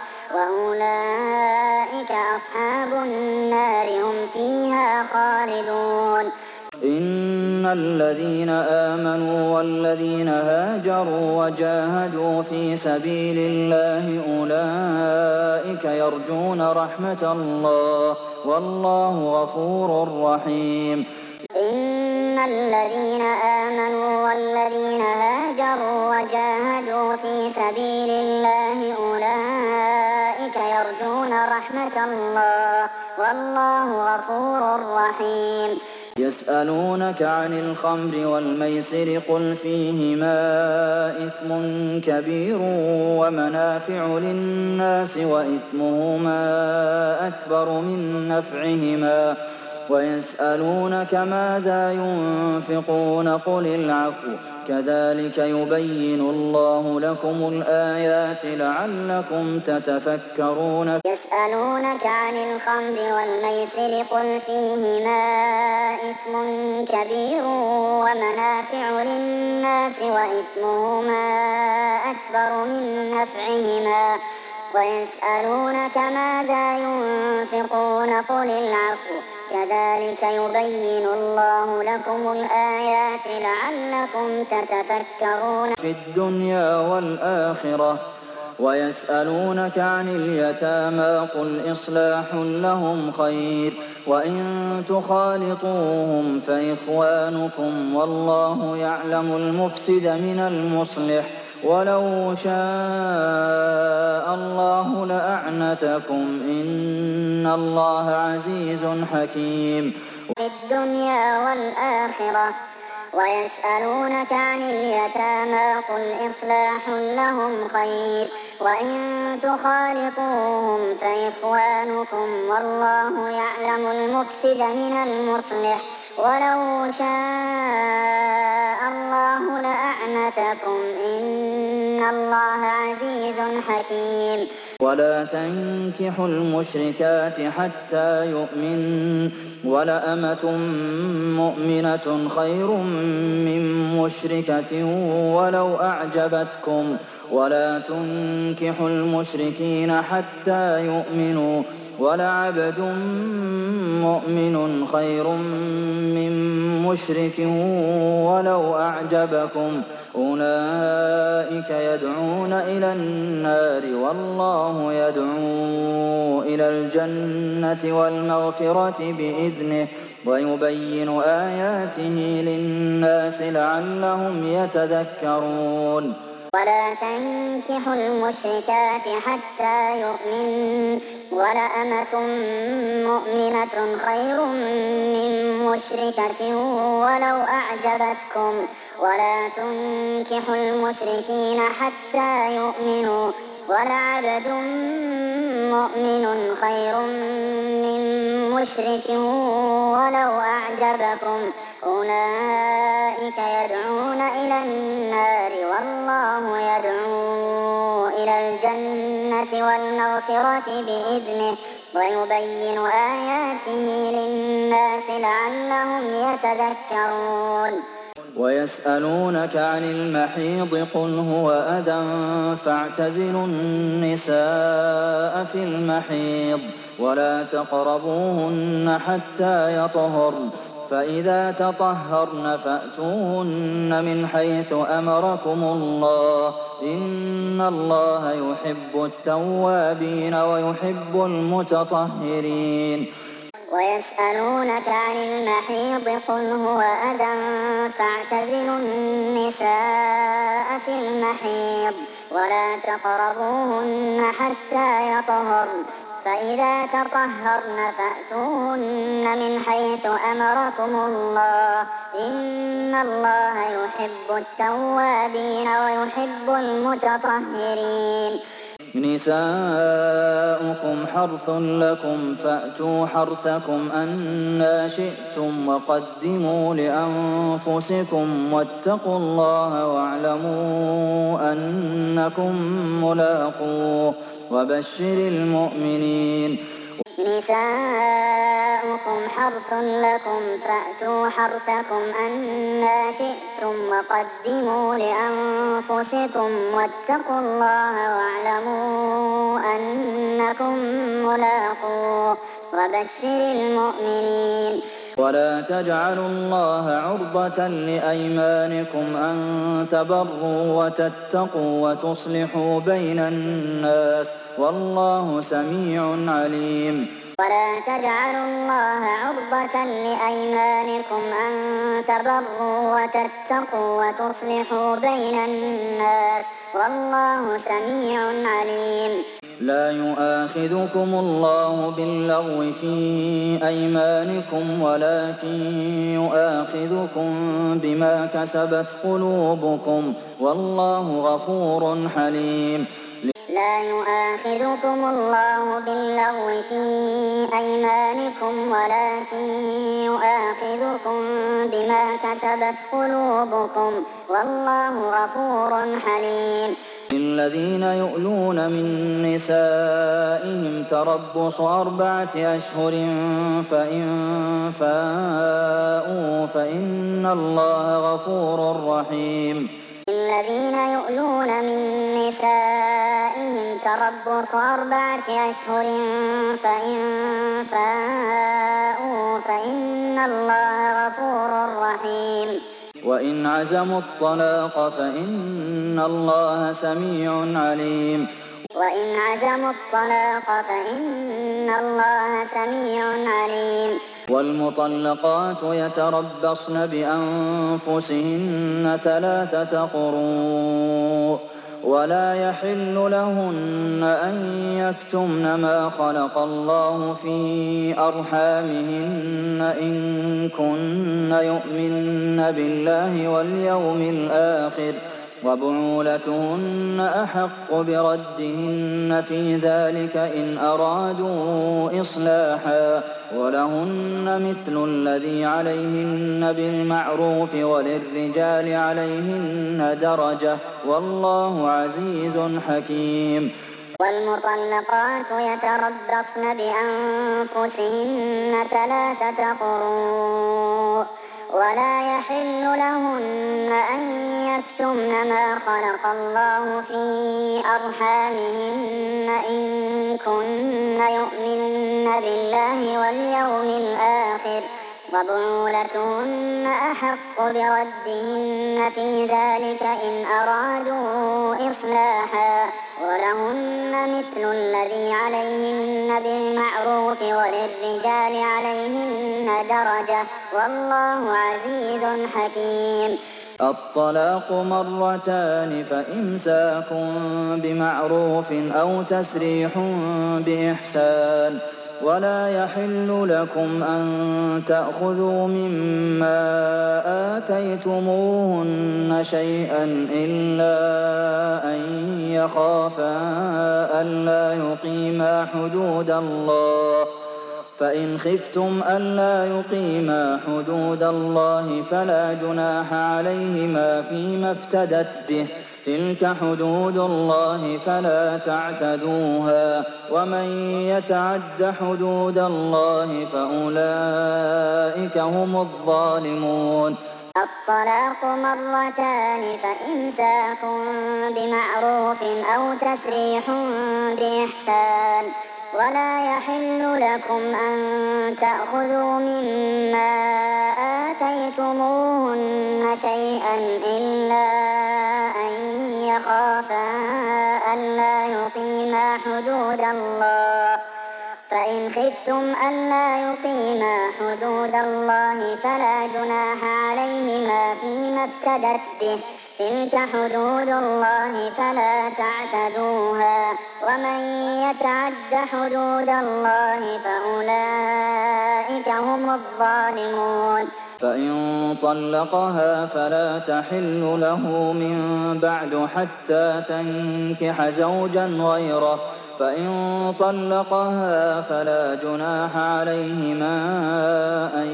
وأولئك أصحاب النار هم فيها خالدون إن الذين آمنوا والذين هاجروا وجاهدوا في سبيل الله أولئك يرجون رحمة الله والله غفور رحيم إن الذين آمنوا والذين هاجروا وجاهدوا في سبيل الله أولئك يرجون رحمة الله والله غفور رحيم يسألونك عن الخمر والميسر قل فيهما إثم كبير ومنافع للناس وإثمهما أكبر من نفعهما ويسألونك ماذا ينفقون قل العفو كذلك يبين الله لكم الآيات لعلكم تتفكرون يسألونك عن الخمر والميسر قل فيهما إثم كبير ومنافع للناس وإثمهما أكبر من نفعهما ويسألونك ماذا ينفقون قل العفو كذلك يبين الله لكم الآيات لعلكم تتفكرون في الدنيا والآخرة ويسألونك عن اليتامى قل إصلاح لهم خير وإن تخالطوهم فإخوانكم والله يعلم المفسد من المصلح ولو شاء الله لأعنتكم إن الله عزيز حكيم في الدنيا والآخرة ويسألونك عن اليتامى قل إصلاح لهم خير وإن تخالطوهم فإخوانكم والله يعلم المفسد من المصلح ولو شاء الله لأعنتكم إن الله عزيز حكيم ولا تنكحوا المشركات حتى يؤمنوا ولأمة مؤمنة خير من مشركة ولو أعجبتكم ولا تنكحوا المشركين حتى يؤمنوا ولعبد مؤمن خير من مشرك ولو أعجبكم أولئك يدعون إلى النار والله يدعو إلى الجنة والمغفرة بإذنه ويبين آياته للناس لعلهم يتذكرون ولا تنكحوا المشركات حتى يؤمنوا ولأمة مؤمنة خير من مشركة ولو أعجبتكم ولا تنكحوا المشركين حتى يؤمنوا ولعبد مؤمن خير من مشرك ولو أعجبكم أولئك يدعون إلى النار والله يدعو إلى الجنة والمغفرة بإذنه ويبين آياته للناس لعلهم يتذكرون ويسألونك عن المحيض قل هو أذى فاعتزلوا النساء في المحيض ولا تقربوهن حتى يطهرن فإذا تطهرن فأتوهن من حيث أمركم الله إن الله يحب التوابين ويحب المتطهرين ويسألونك عن المحيض قل هو أذى فاعتزلوا النساء في المحيض ولا تقربوهن حتى يطهرن فإذا تطهرن فأتوهن من حيث أمركم الله إن الله يحب التوابين ويحب المتطهرين نساؤكم حرث لكم فأتوا حرثكم أنى شئتم وقدموا لأنفسكم واتقوا الله واعلموا أنكم ملاقوه وبشر المؤمنين نساؤكم حرث لكم فأتوا حرثكم أنى شئتم وقدموا لأنفسكم واتقوا الله واعلموا أنكم ملاقوه وبشر المؤمنين ولا تجعلوا الله عرضة لأيمانكم أن تبروا وتتقوا وتصلحوا بين الناس والله سميع عليم ولا تجعلوا الله عرضة لأيمانكم أن تبروا وتتقوا وتصلحوا بين الناس والله سميع عليم لا يؤاخذكم الله باللغو في أيمانكم ولكن يؤاخذكم بما كسبت قلوبكم والله غفور حليم لا يؤاخذكم الله باللغو في أيمانكم ولكن يؤاخذكم بما كسبت قلوبكم والله غفور حليم الذين يؤلون من نسائهم تربص 4 أشهر فإن فاءوا فإن الله غفور رحيم الذين يؤلون من نسائهم تربص 4 أشهر فإن فاءوا فإن الله غفور رحيم وإن عزموا الطلاق فإن الله سميع عليم وإن عزموا الطلاق فإن الله سميع عليم والمطلقات يتربصن بأنفسهن 3 قروء ولا يحل لهن أن يكتمن ما خلق الله في أرحامهن إن كن يؤمن بالله واليوم الآخر وبعولتهن أحق بردهن في ذلك إن أرادوا إصلاحا ولهن مثل الذي عليهن بالمعروف وللرجال عليهن درجة والله عزيز حكيم والمطلقات يتربصن بأنفسهن 3 قروء ولا يحل لهن أن يكتمن ما خلق الله في أرحامهن إن كن يؤمن بالله واليوم الآخر وبعولتهن أحق بردهن في ذلك إن أرادوا إصلاحا ولهن مثل الذي عليهن بالمعروف وللرجال عليهن درجة والله عزيز حكيم الطلاق 2 فإمساك بمعروف أو تسريح بإحسان ولا يحل لكم أن تأخذوا مما آتيتموهن شيئا إلا أن يخافا ألا يقيما حدود الله فإن خفتم ألا يقيما حدود الله فلا جناح عليهما فيما افتدت به تلك حدود الله فلا تعتدوها ومن يتعد حدود الله فأولئك هم الظالمون الطلاق مرتان فإمساك بمعروف أو تسريح بإحسان ولا يحل لكم أن تأخذوا مما آتيتموهن شيئا إلا أن يخافا ألا يقيما حدود الله فإن خفتم ألا يقيما حدود الله فلا جناح عليهما فيما افتدت به تلك حدود الله فلا تعتدوها ومن يتعد حدود الله فأولئك هم الظالمون فإن طلقها فلا تحل له من بعد حتى تنكح زوجا غيره فإن طلقها فلا جناح عليهما أن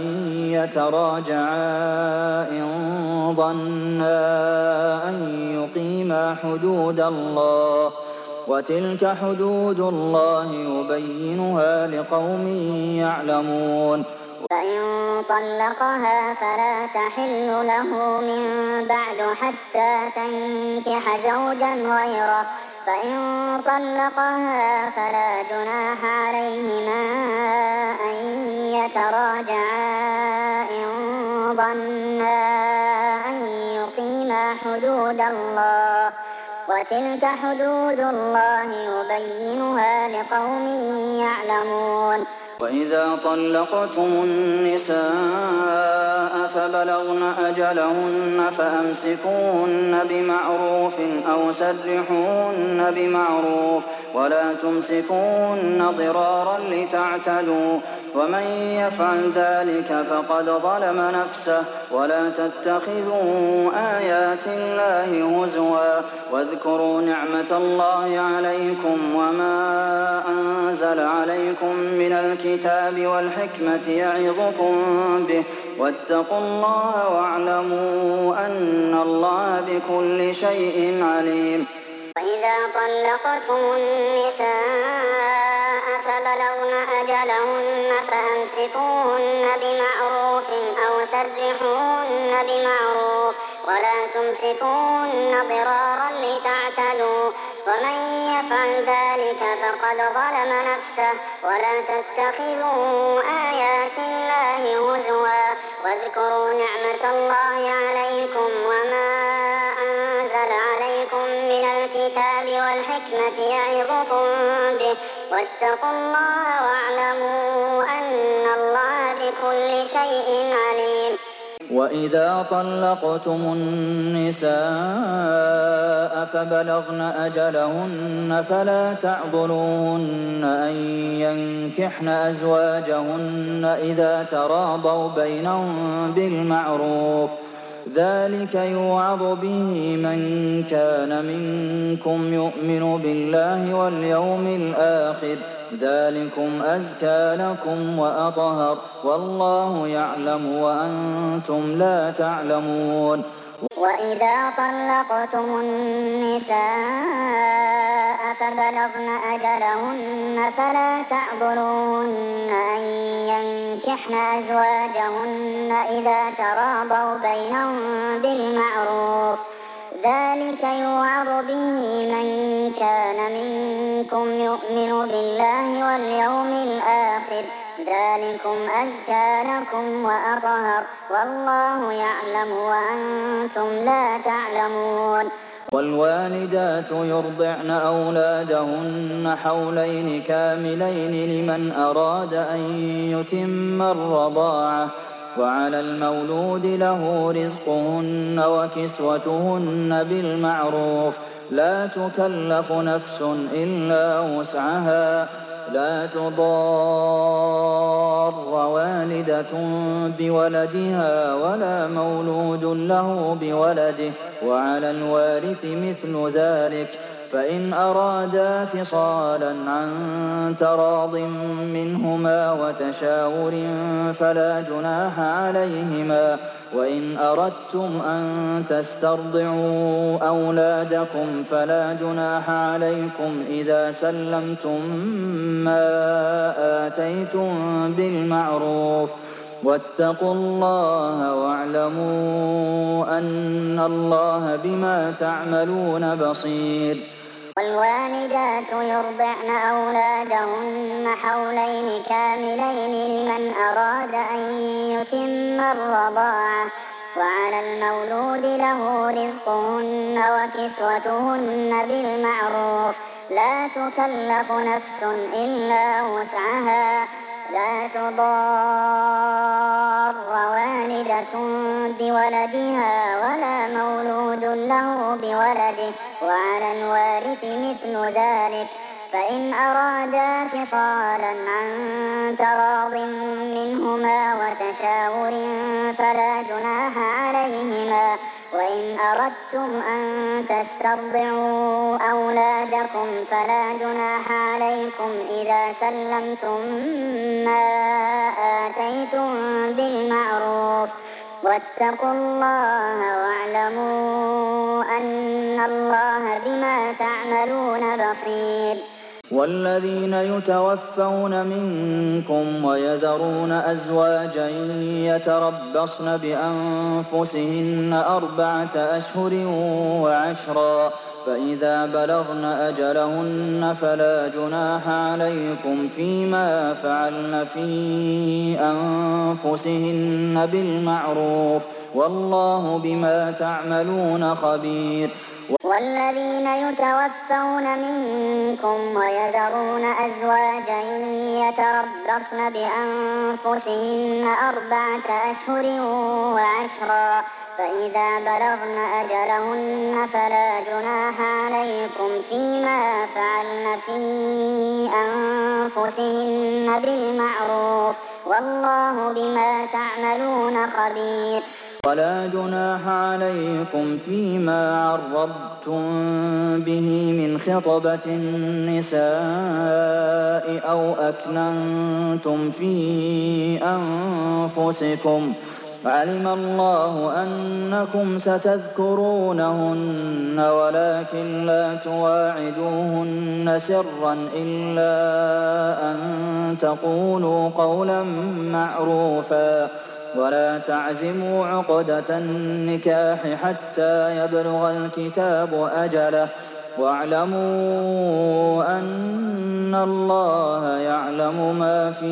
يتراجعا إن ظنا أن يقيما حدود الله وتلك حدود الله يبينها لقوم يعلمون فإن طلقها فلا تحل له من بعد حتى تنكح زوجا غيره فإن طلقها فلا جناح عليهما أن يتراجعا إن ظنا أن يقيما حدود الله وتلك حدود الله يبينها لقوم يعلمون وإذا طلقتم النساء فبلغن أجلهن فأمسكوهن بمعروف أو سرحوهن بمعروف ولا تمسكوهن ضرارا لتعتدوا ومن يفعل ذلك فقد ظلم نفسه ولا تتخذوا آيات الله هزوا واذكروا نعمة الله عليكم وما أنزل عليكم من الكتاب والحكمة يعظكم به واتقوا الله واعلموا أن الله بكل شيء عليم وإذا طلقتم النساء فبلغن أجلهن فأمسكوهن بمعروف أو سرحوهن بمعروف ولا تمسكوهن ضرارا لتعتدوا ومن يفعل ذلك فقد ظلم نفسه ولا تتخذوا آيات الله هزوا واذكروا نعمة الله عليكم وما أنزل عليكم من الكتاب والحكمة يعظكم به واتقوا الله واعلموا أن الله بكل شيء عليم وإذا طلقتم النساء فبلغن أجلهن فلا تعضلوهن أن ينكحن أزواجهن إذا تراضوا بينهم بالمعروف ذلك يوعظ به من كان منكم يؤمن بالله واليوم الآخر ذلكم أزكى لكم وأطهر والله يعلم وأنتم لا تعلمون وإذا طلقتم النساء فبلغن أجلهن فلا تعضلوهن أن ينكحن أزواجهن إذا تراضوا بينهم بالمعروف ذلك يوعظ به من كان منكم يؤمن بالله واليوم الآخر ذلكم أزكى لكم وأطهر والله يعلم وأنتم لا تعلمون والوالدات يرضعن أولادهن حولين كاملين لمن أراد أن يتم الرضاعة وعلى المولود له رزقهن وكسوتهن بالمعروف لا تكلف نفس إلا وسعها لا تضار والدة بولدها ولا مولود له بولده وعلى الوارث مثل ذلك فإن أرادا فصالا عن تراض منهما وتشاور فلا جناح عليهما. وإن أردتم أن تسترضعوا أولادكم فلا جناح عليكم إذا سلمتم ما آتيتم بالمعروف. واتقوا الله واعلموا أن الله بما تعملون بصير. والوالدات يرضعن أولادهن حولين كاملين لمن أراد أن يتم الرضاعة، وعلى المولود له رزقهن وكسوتهن بالمعروف، لا تكلف نفس إلا وسعها، لا تضار والدة بولدها ولا مولود له بولده، وعلى الوارث مثل ذلك. فإن أرادا فصالا عن تراض منهما وتشاور فلا جناح عليهما. وإن أردتم أن تسترضعوا أولادكم فلا جناح عليكم إذا سلمتم ما آتيتم بالمعروف. واتقوا الله واعلموا أن الله بما تعملون بصير. والذين يتوفون منكم ويذرون أزواجا يتربصن بأنفسهن 4 أشهر وعشرا، فإذا بلغن أجلهن فلا جناح عليكم فيما فعلن في أنفسهن بالمعروف، والله بما تعملون خبير. والذين يتوفون منكم ويذرون أزواجا يتربصن بأنفسهن 4 أشهر وعشرا، فإذا بلغن أجلهن فلا جناح عليكم فيما فعلن في أنفسهن بالمعروف، والله بما تعملون خبير. ولا جناح عليكم فيما عرضتم به من خطبة النساء أو أكننتم في أنفسكم، علم الله أنكم ستذكرونهن ولكن لا تواعدوهن سرا إلا أن تقولوا قولا معروفا، ولا تعزموا عقدة النكاح حتى يبلغ الكتاب أجله، واعلموا أن الله يعلم ما في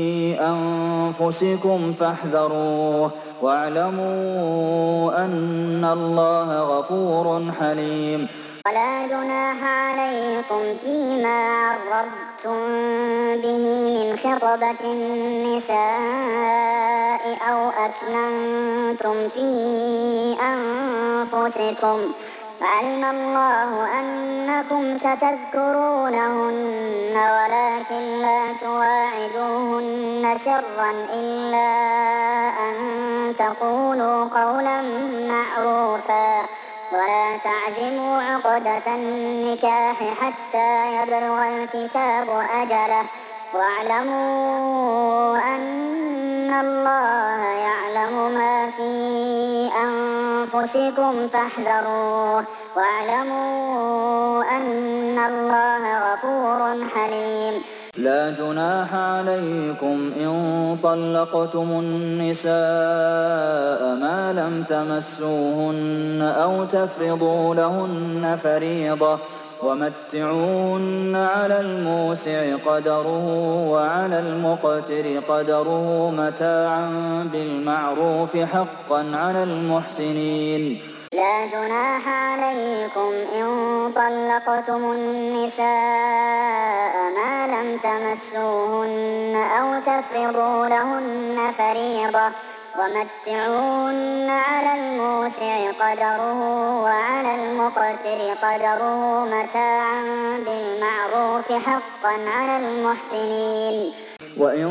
أنفسكم فاحذروه، واعلموا أن الله غفور حليم. ولا جناح عليكم فيما عرضتم به من خطبة النساء أو أكننتم في أنفسكم، علم الله أنكم ستذكرونهن ولكن لا تواعدوهن سرا إلا أن تقولوا قولا معروفا، ولا تعزموا عقدة النكاح حتى يبلغ الكتاب أجله، واعلموا أن الله يعلم ما في أنفسكم فاحذروه، واعلموا أن الله غفور حليم. لا جناح عليكم إن طلقتم النساء ما لم تمسوهن أو تفرضوا لهن فريضة، ومتعوهن على الموسع قدره وعلى المقتر قدره متاعا بالمعروف حقا على المحسنين. لا جناح عليكم إن طلقتم النساء ما لم تمسوهن أو تفرضوا لهن فريضة، ومتعوهن على الموسع قدره وعلى المقتر قدره متاعا بالمعروف حقا على المحسنين. وإن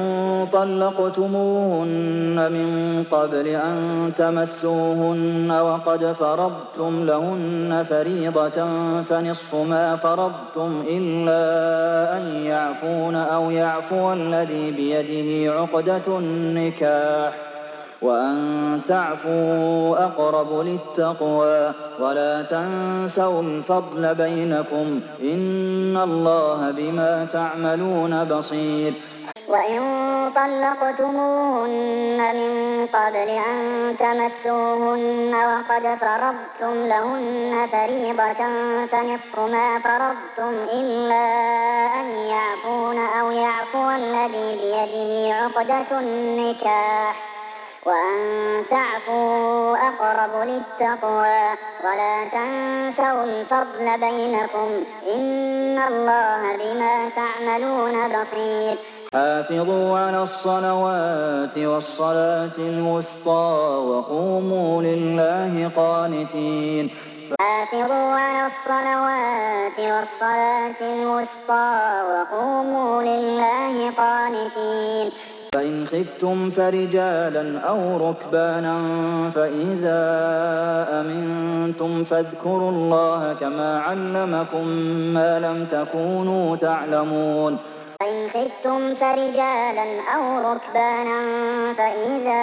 طلقتموهن من قبل أن تمسوهن وقد فرضتم لهن فريضة فنصف ما فرضتم إلا أن يعفون أو يعفو الذي بيده عقدة النكاح وأن تعفوا أقرب للتقوى ولا تنسوا الفضل بينكم إن الله بما تعملون بصير. وإن طلقتموهن من قبل أن تمسوهن وقد فرضتم لهن فريضة فنصف ما فرضتم إلا أن يعفون أو يعفو الذي بيده عقدة النكاح وأن تعفوا أقرب للتقوى ولا تنسوا الفضل بينكم إن الله بما تعملون بصير. حافظوا على الصلوات والصلاة الوسطى وقوموا لله قانتين. حافظوا على الصلوات والصلاة الوسطى وقوموا لله قانتين. فإن خفتم فرجالا أو ركبانا فإذا أمنتم فاذكروا الله كما علمكم ما لم تكونوا تعلمون. فإن خفتم فرجالا أو ركبانا فإذا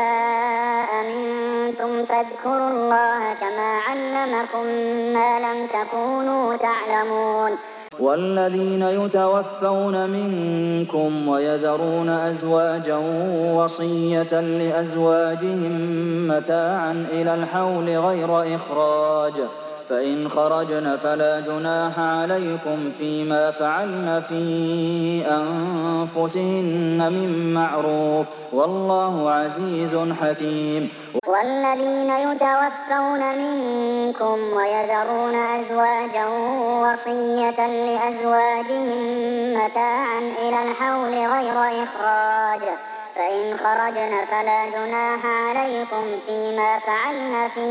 أمنتم فاذكروا الله كما علمكم ما لم تكونوا تعلمون. والذين يتوفون منكم ويذرون أزواجا وصية لأزواجهم متاعا إلى الحول غير إخراج فإن خرجن فلا جناح عليكم فيما فعلن في أنفسهن من معروف والله عزيز حكيم. والذين يتوفون منكم ويذرون أزواجا وصية لأزواجهم متاعا إلى الحول غير إخراج فإن خرجن فلا جناح عليكم فيما فعلن في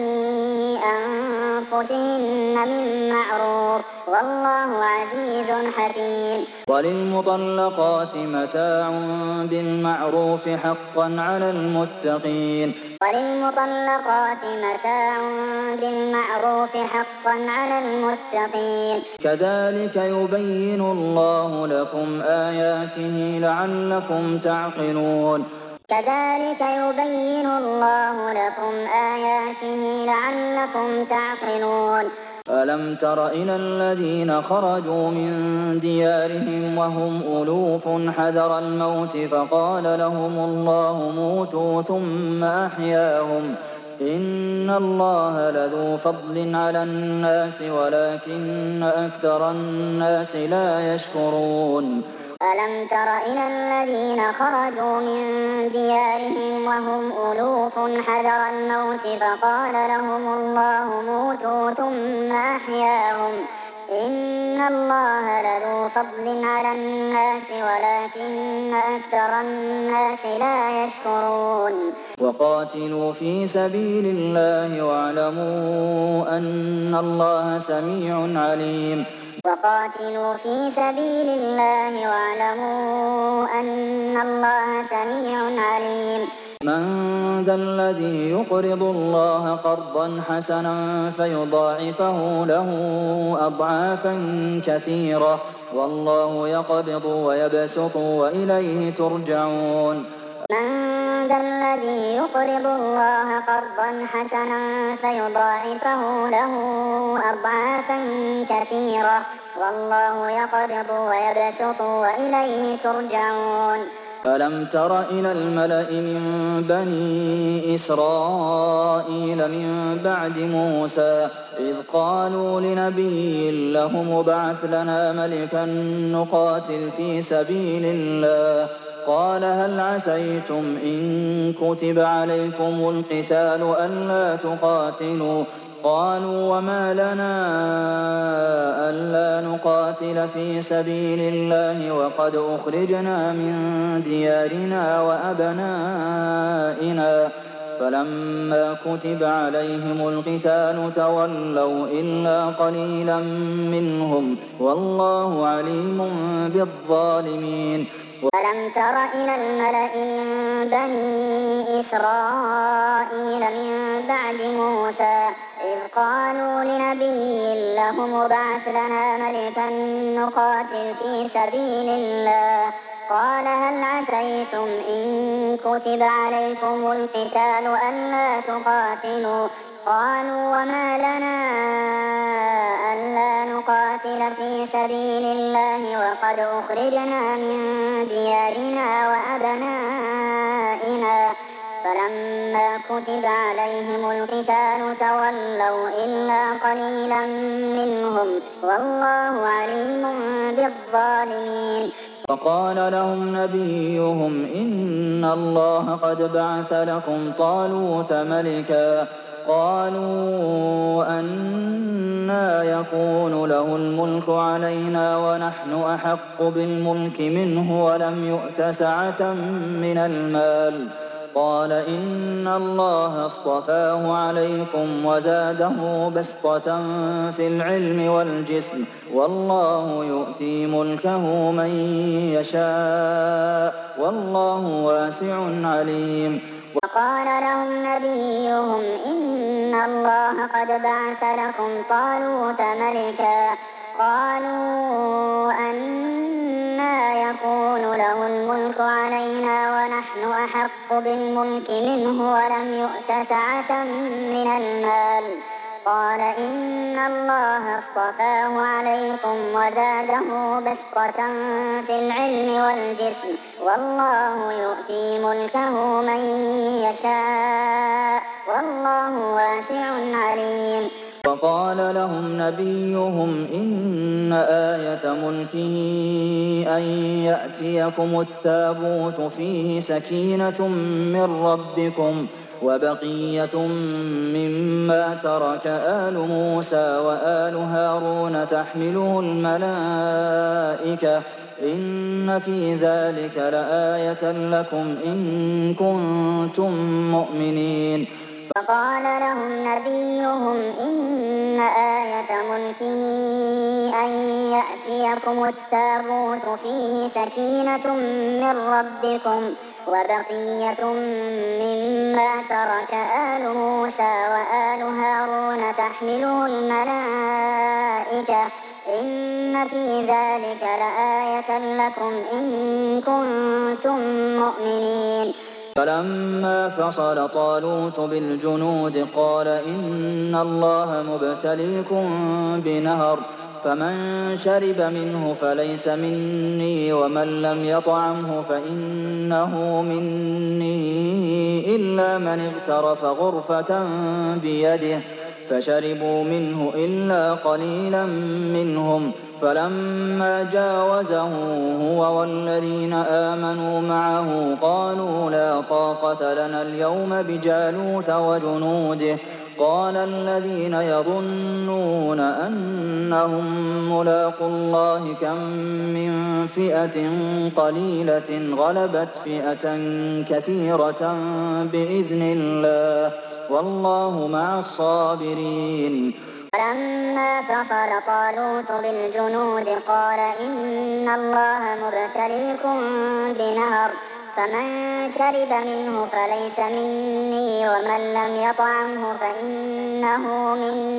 أنفسهن من معروف والله عزيز حكيم. وللمطلقات متاع بالمعروف حقا على المتقين. وللمطلقات متاع بالمعروف حقا على المتقين. كذلك يبين الله لكم آياته لعلكم تعقلون. كذلك يبين الله لكم آياته لعلكم تعقلون. ألم تر إلى الذين خرجوا من ديارهم وهم ألوف حذر الموت فقال لهم الله موتوا ثم أحياهم إن الله لذو فضل على الناس ولكن أكثر الناس لا يشكرون. ألم تر إلى الذين خرجوا من ديارهم وهم ألوف حذر الموت فقال لهم الله موتوا ثم أحياهم إن الله لذو فضل على الناس ولكن أكثر الناس لا يشكرون. وقاتلوا في سبيل الله واعلموا أن الله سميع عليم. وقاتلوا في سبيل الله واعلموا أن الله سميع عليم. من ذا الذي يقرض الله قرضا حسنا فيضاعفه له أضعافا كثيرة والله يقبض ويبسط وإليه ترجعون. من ذا الذي يقرض الله قرضا حسنا فيضاعفه له أضعافا كثيرة والله يقبض ويبسط وإليه ترجعون. ألم تر إلى الملأ من بني إسرائيل من بعد موسى إذ قالوا لنبي له ابعث لنا ملكا نقاتل في سبيل الله قال هل عسيتم إن كتب عليكم القتال ألا تقاتلوا قالوا وما لنا ألا نقاتل في سبيل الله وقد أخرجنا من ديارنا وأبنائنا فلما كتب عليهم القتال تولوا إلا قليلا منهم والله عليم بالظالمين. ألم تر إلى الملأ من بني إسرائيل من بعد موسى إذ قالوا لنبي له ابعث لنا ملكا نقاتل في سبيل الله قال هل عسيتم إن كتب عليكم القتال ألا تقاتلوا قالوا وما لنا ألا نقاتل في سبيل الله وقد أخرجنا من ديارنا وأبنائنا فلما كتب عليهم القتال تولوا إلا قليلا منهم والله عليم بالظالمين. وقال لهم نبيهم إن الله قد بعث لكم طالوت ملكا قالوا أنى يكون له الملك علينا ونحن أحق بالملك منه ولم يؤت سعة من المال قال إن الله اصطفاه عليكم وزاده بسطة في العلم والجسم والله يؤتي ملكه من يشاء والله واسع عليم. وقال لهم نبيهم إن الله قد بعث لكم طالوت ملكا قالوا أنى يكون له الملك علينا ونحن أحق بالملك منه ولم يؤت سعة من المال قال إن الله اصطفاه عليكم وزاده بسطة في العلم والجسم والله يؤتي ملكه من يشاء والله واسع عليم. وقال لهم نبيهم إن آية ملكه أن يأتيكم التابوت فيه سكينة من ربكم وبقية مما ترك آل موسى وآل هارون تحمله الملائكة إن في ذلك لآية لكم إن كنتم مؤمنين. وقال لهم نبيهم إن آية ملكه أن يأتيكم التابوت فيه سكينة من ربكم وبقية مما ترك آل موسى وآل هارون تحمله الملائكة إن في ذلك لآية لكم إن كنتم مؤمنين. فلما فصل طالوت بالجنود قال إن الله مبتليكم بنهر فمن شرب منه فليس مني ومن لم يطعمه فإنه مني إلا من اغترف غرفة بيده فشربوا منه إلا قليلا منهم فلما جاوزه هو والذين آمنوا معه قالوا لا طاقة لنا اليوم بجالوت وجنوده قال الذين يظنون أنهم ملاقو الله كم من فئة قليلة غلبت فئة كثيرة بإذن الله والله مع الصابرين. فلما فصل طالوت بالجنود قال إن الله مبتليكم بنهر فمن شرب منه فليس مني ومن لم يطعمه فإنه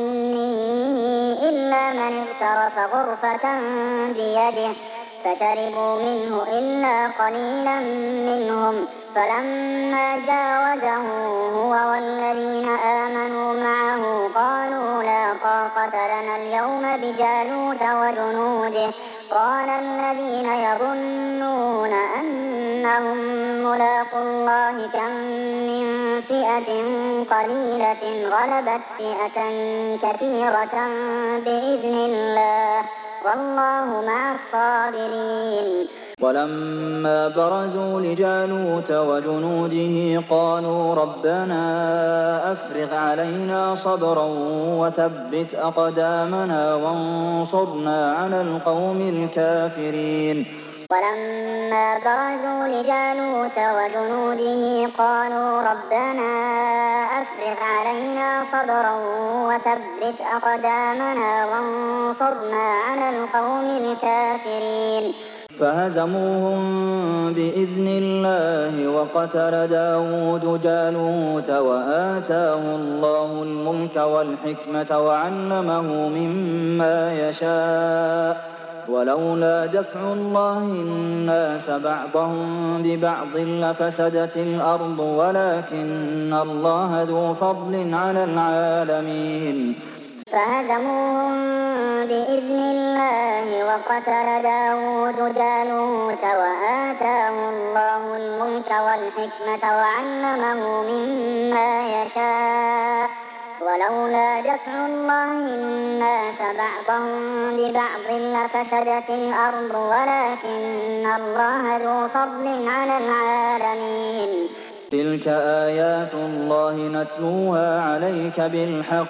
مني إلا من اغترف غرفة بيده فشربوا منه إلا قليلا منهم فلما جاوزه هو والذين آمنوا معه قالوا لا طاقة لنا اليوم بجالوت وجنوده قال الذين يظنون أنهم ملاقو الله كم من فئة قليلة غلبت فئة كثيرة بإذن الله والله مع الصابرين. ولما برزوا لجالوت وجنوده قالوا ربنا أفرغ علينا صبرا وثبت أقدامنا وانصرنا على القوم الكافرين. ولما برزوا لجالوت وجنوده قالوا ربنا أفرغ علينا صبرا وثبت أقدامنا وانصرنا على القوم الكافرين. فهزموهم بإذن الله وقتل داود جالوت وآتاه الله الملك والحكمة وعلمه مما يشاء ولولا دفع الله الناس بعضهم ببعض لفسدت الأرض ولكن الله ذو فضل على العالمين فهزموهم بإذن الله وقتل داود جالوت وآتاه الله الملك والحكمة وعلمه مما يشاء ولولا دفع الله الناس بعضهم ببعض لفسدت الأرض ولكن الله ذو فضل على العالمين تلك آيات الله نتلوها عليك بالحق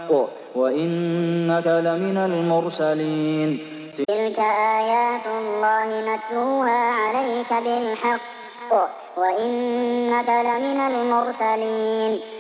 وإنك لمن المرسلين تلك آيات الله نتلوها عليك بالحق وإنك لمن المرسلين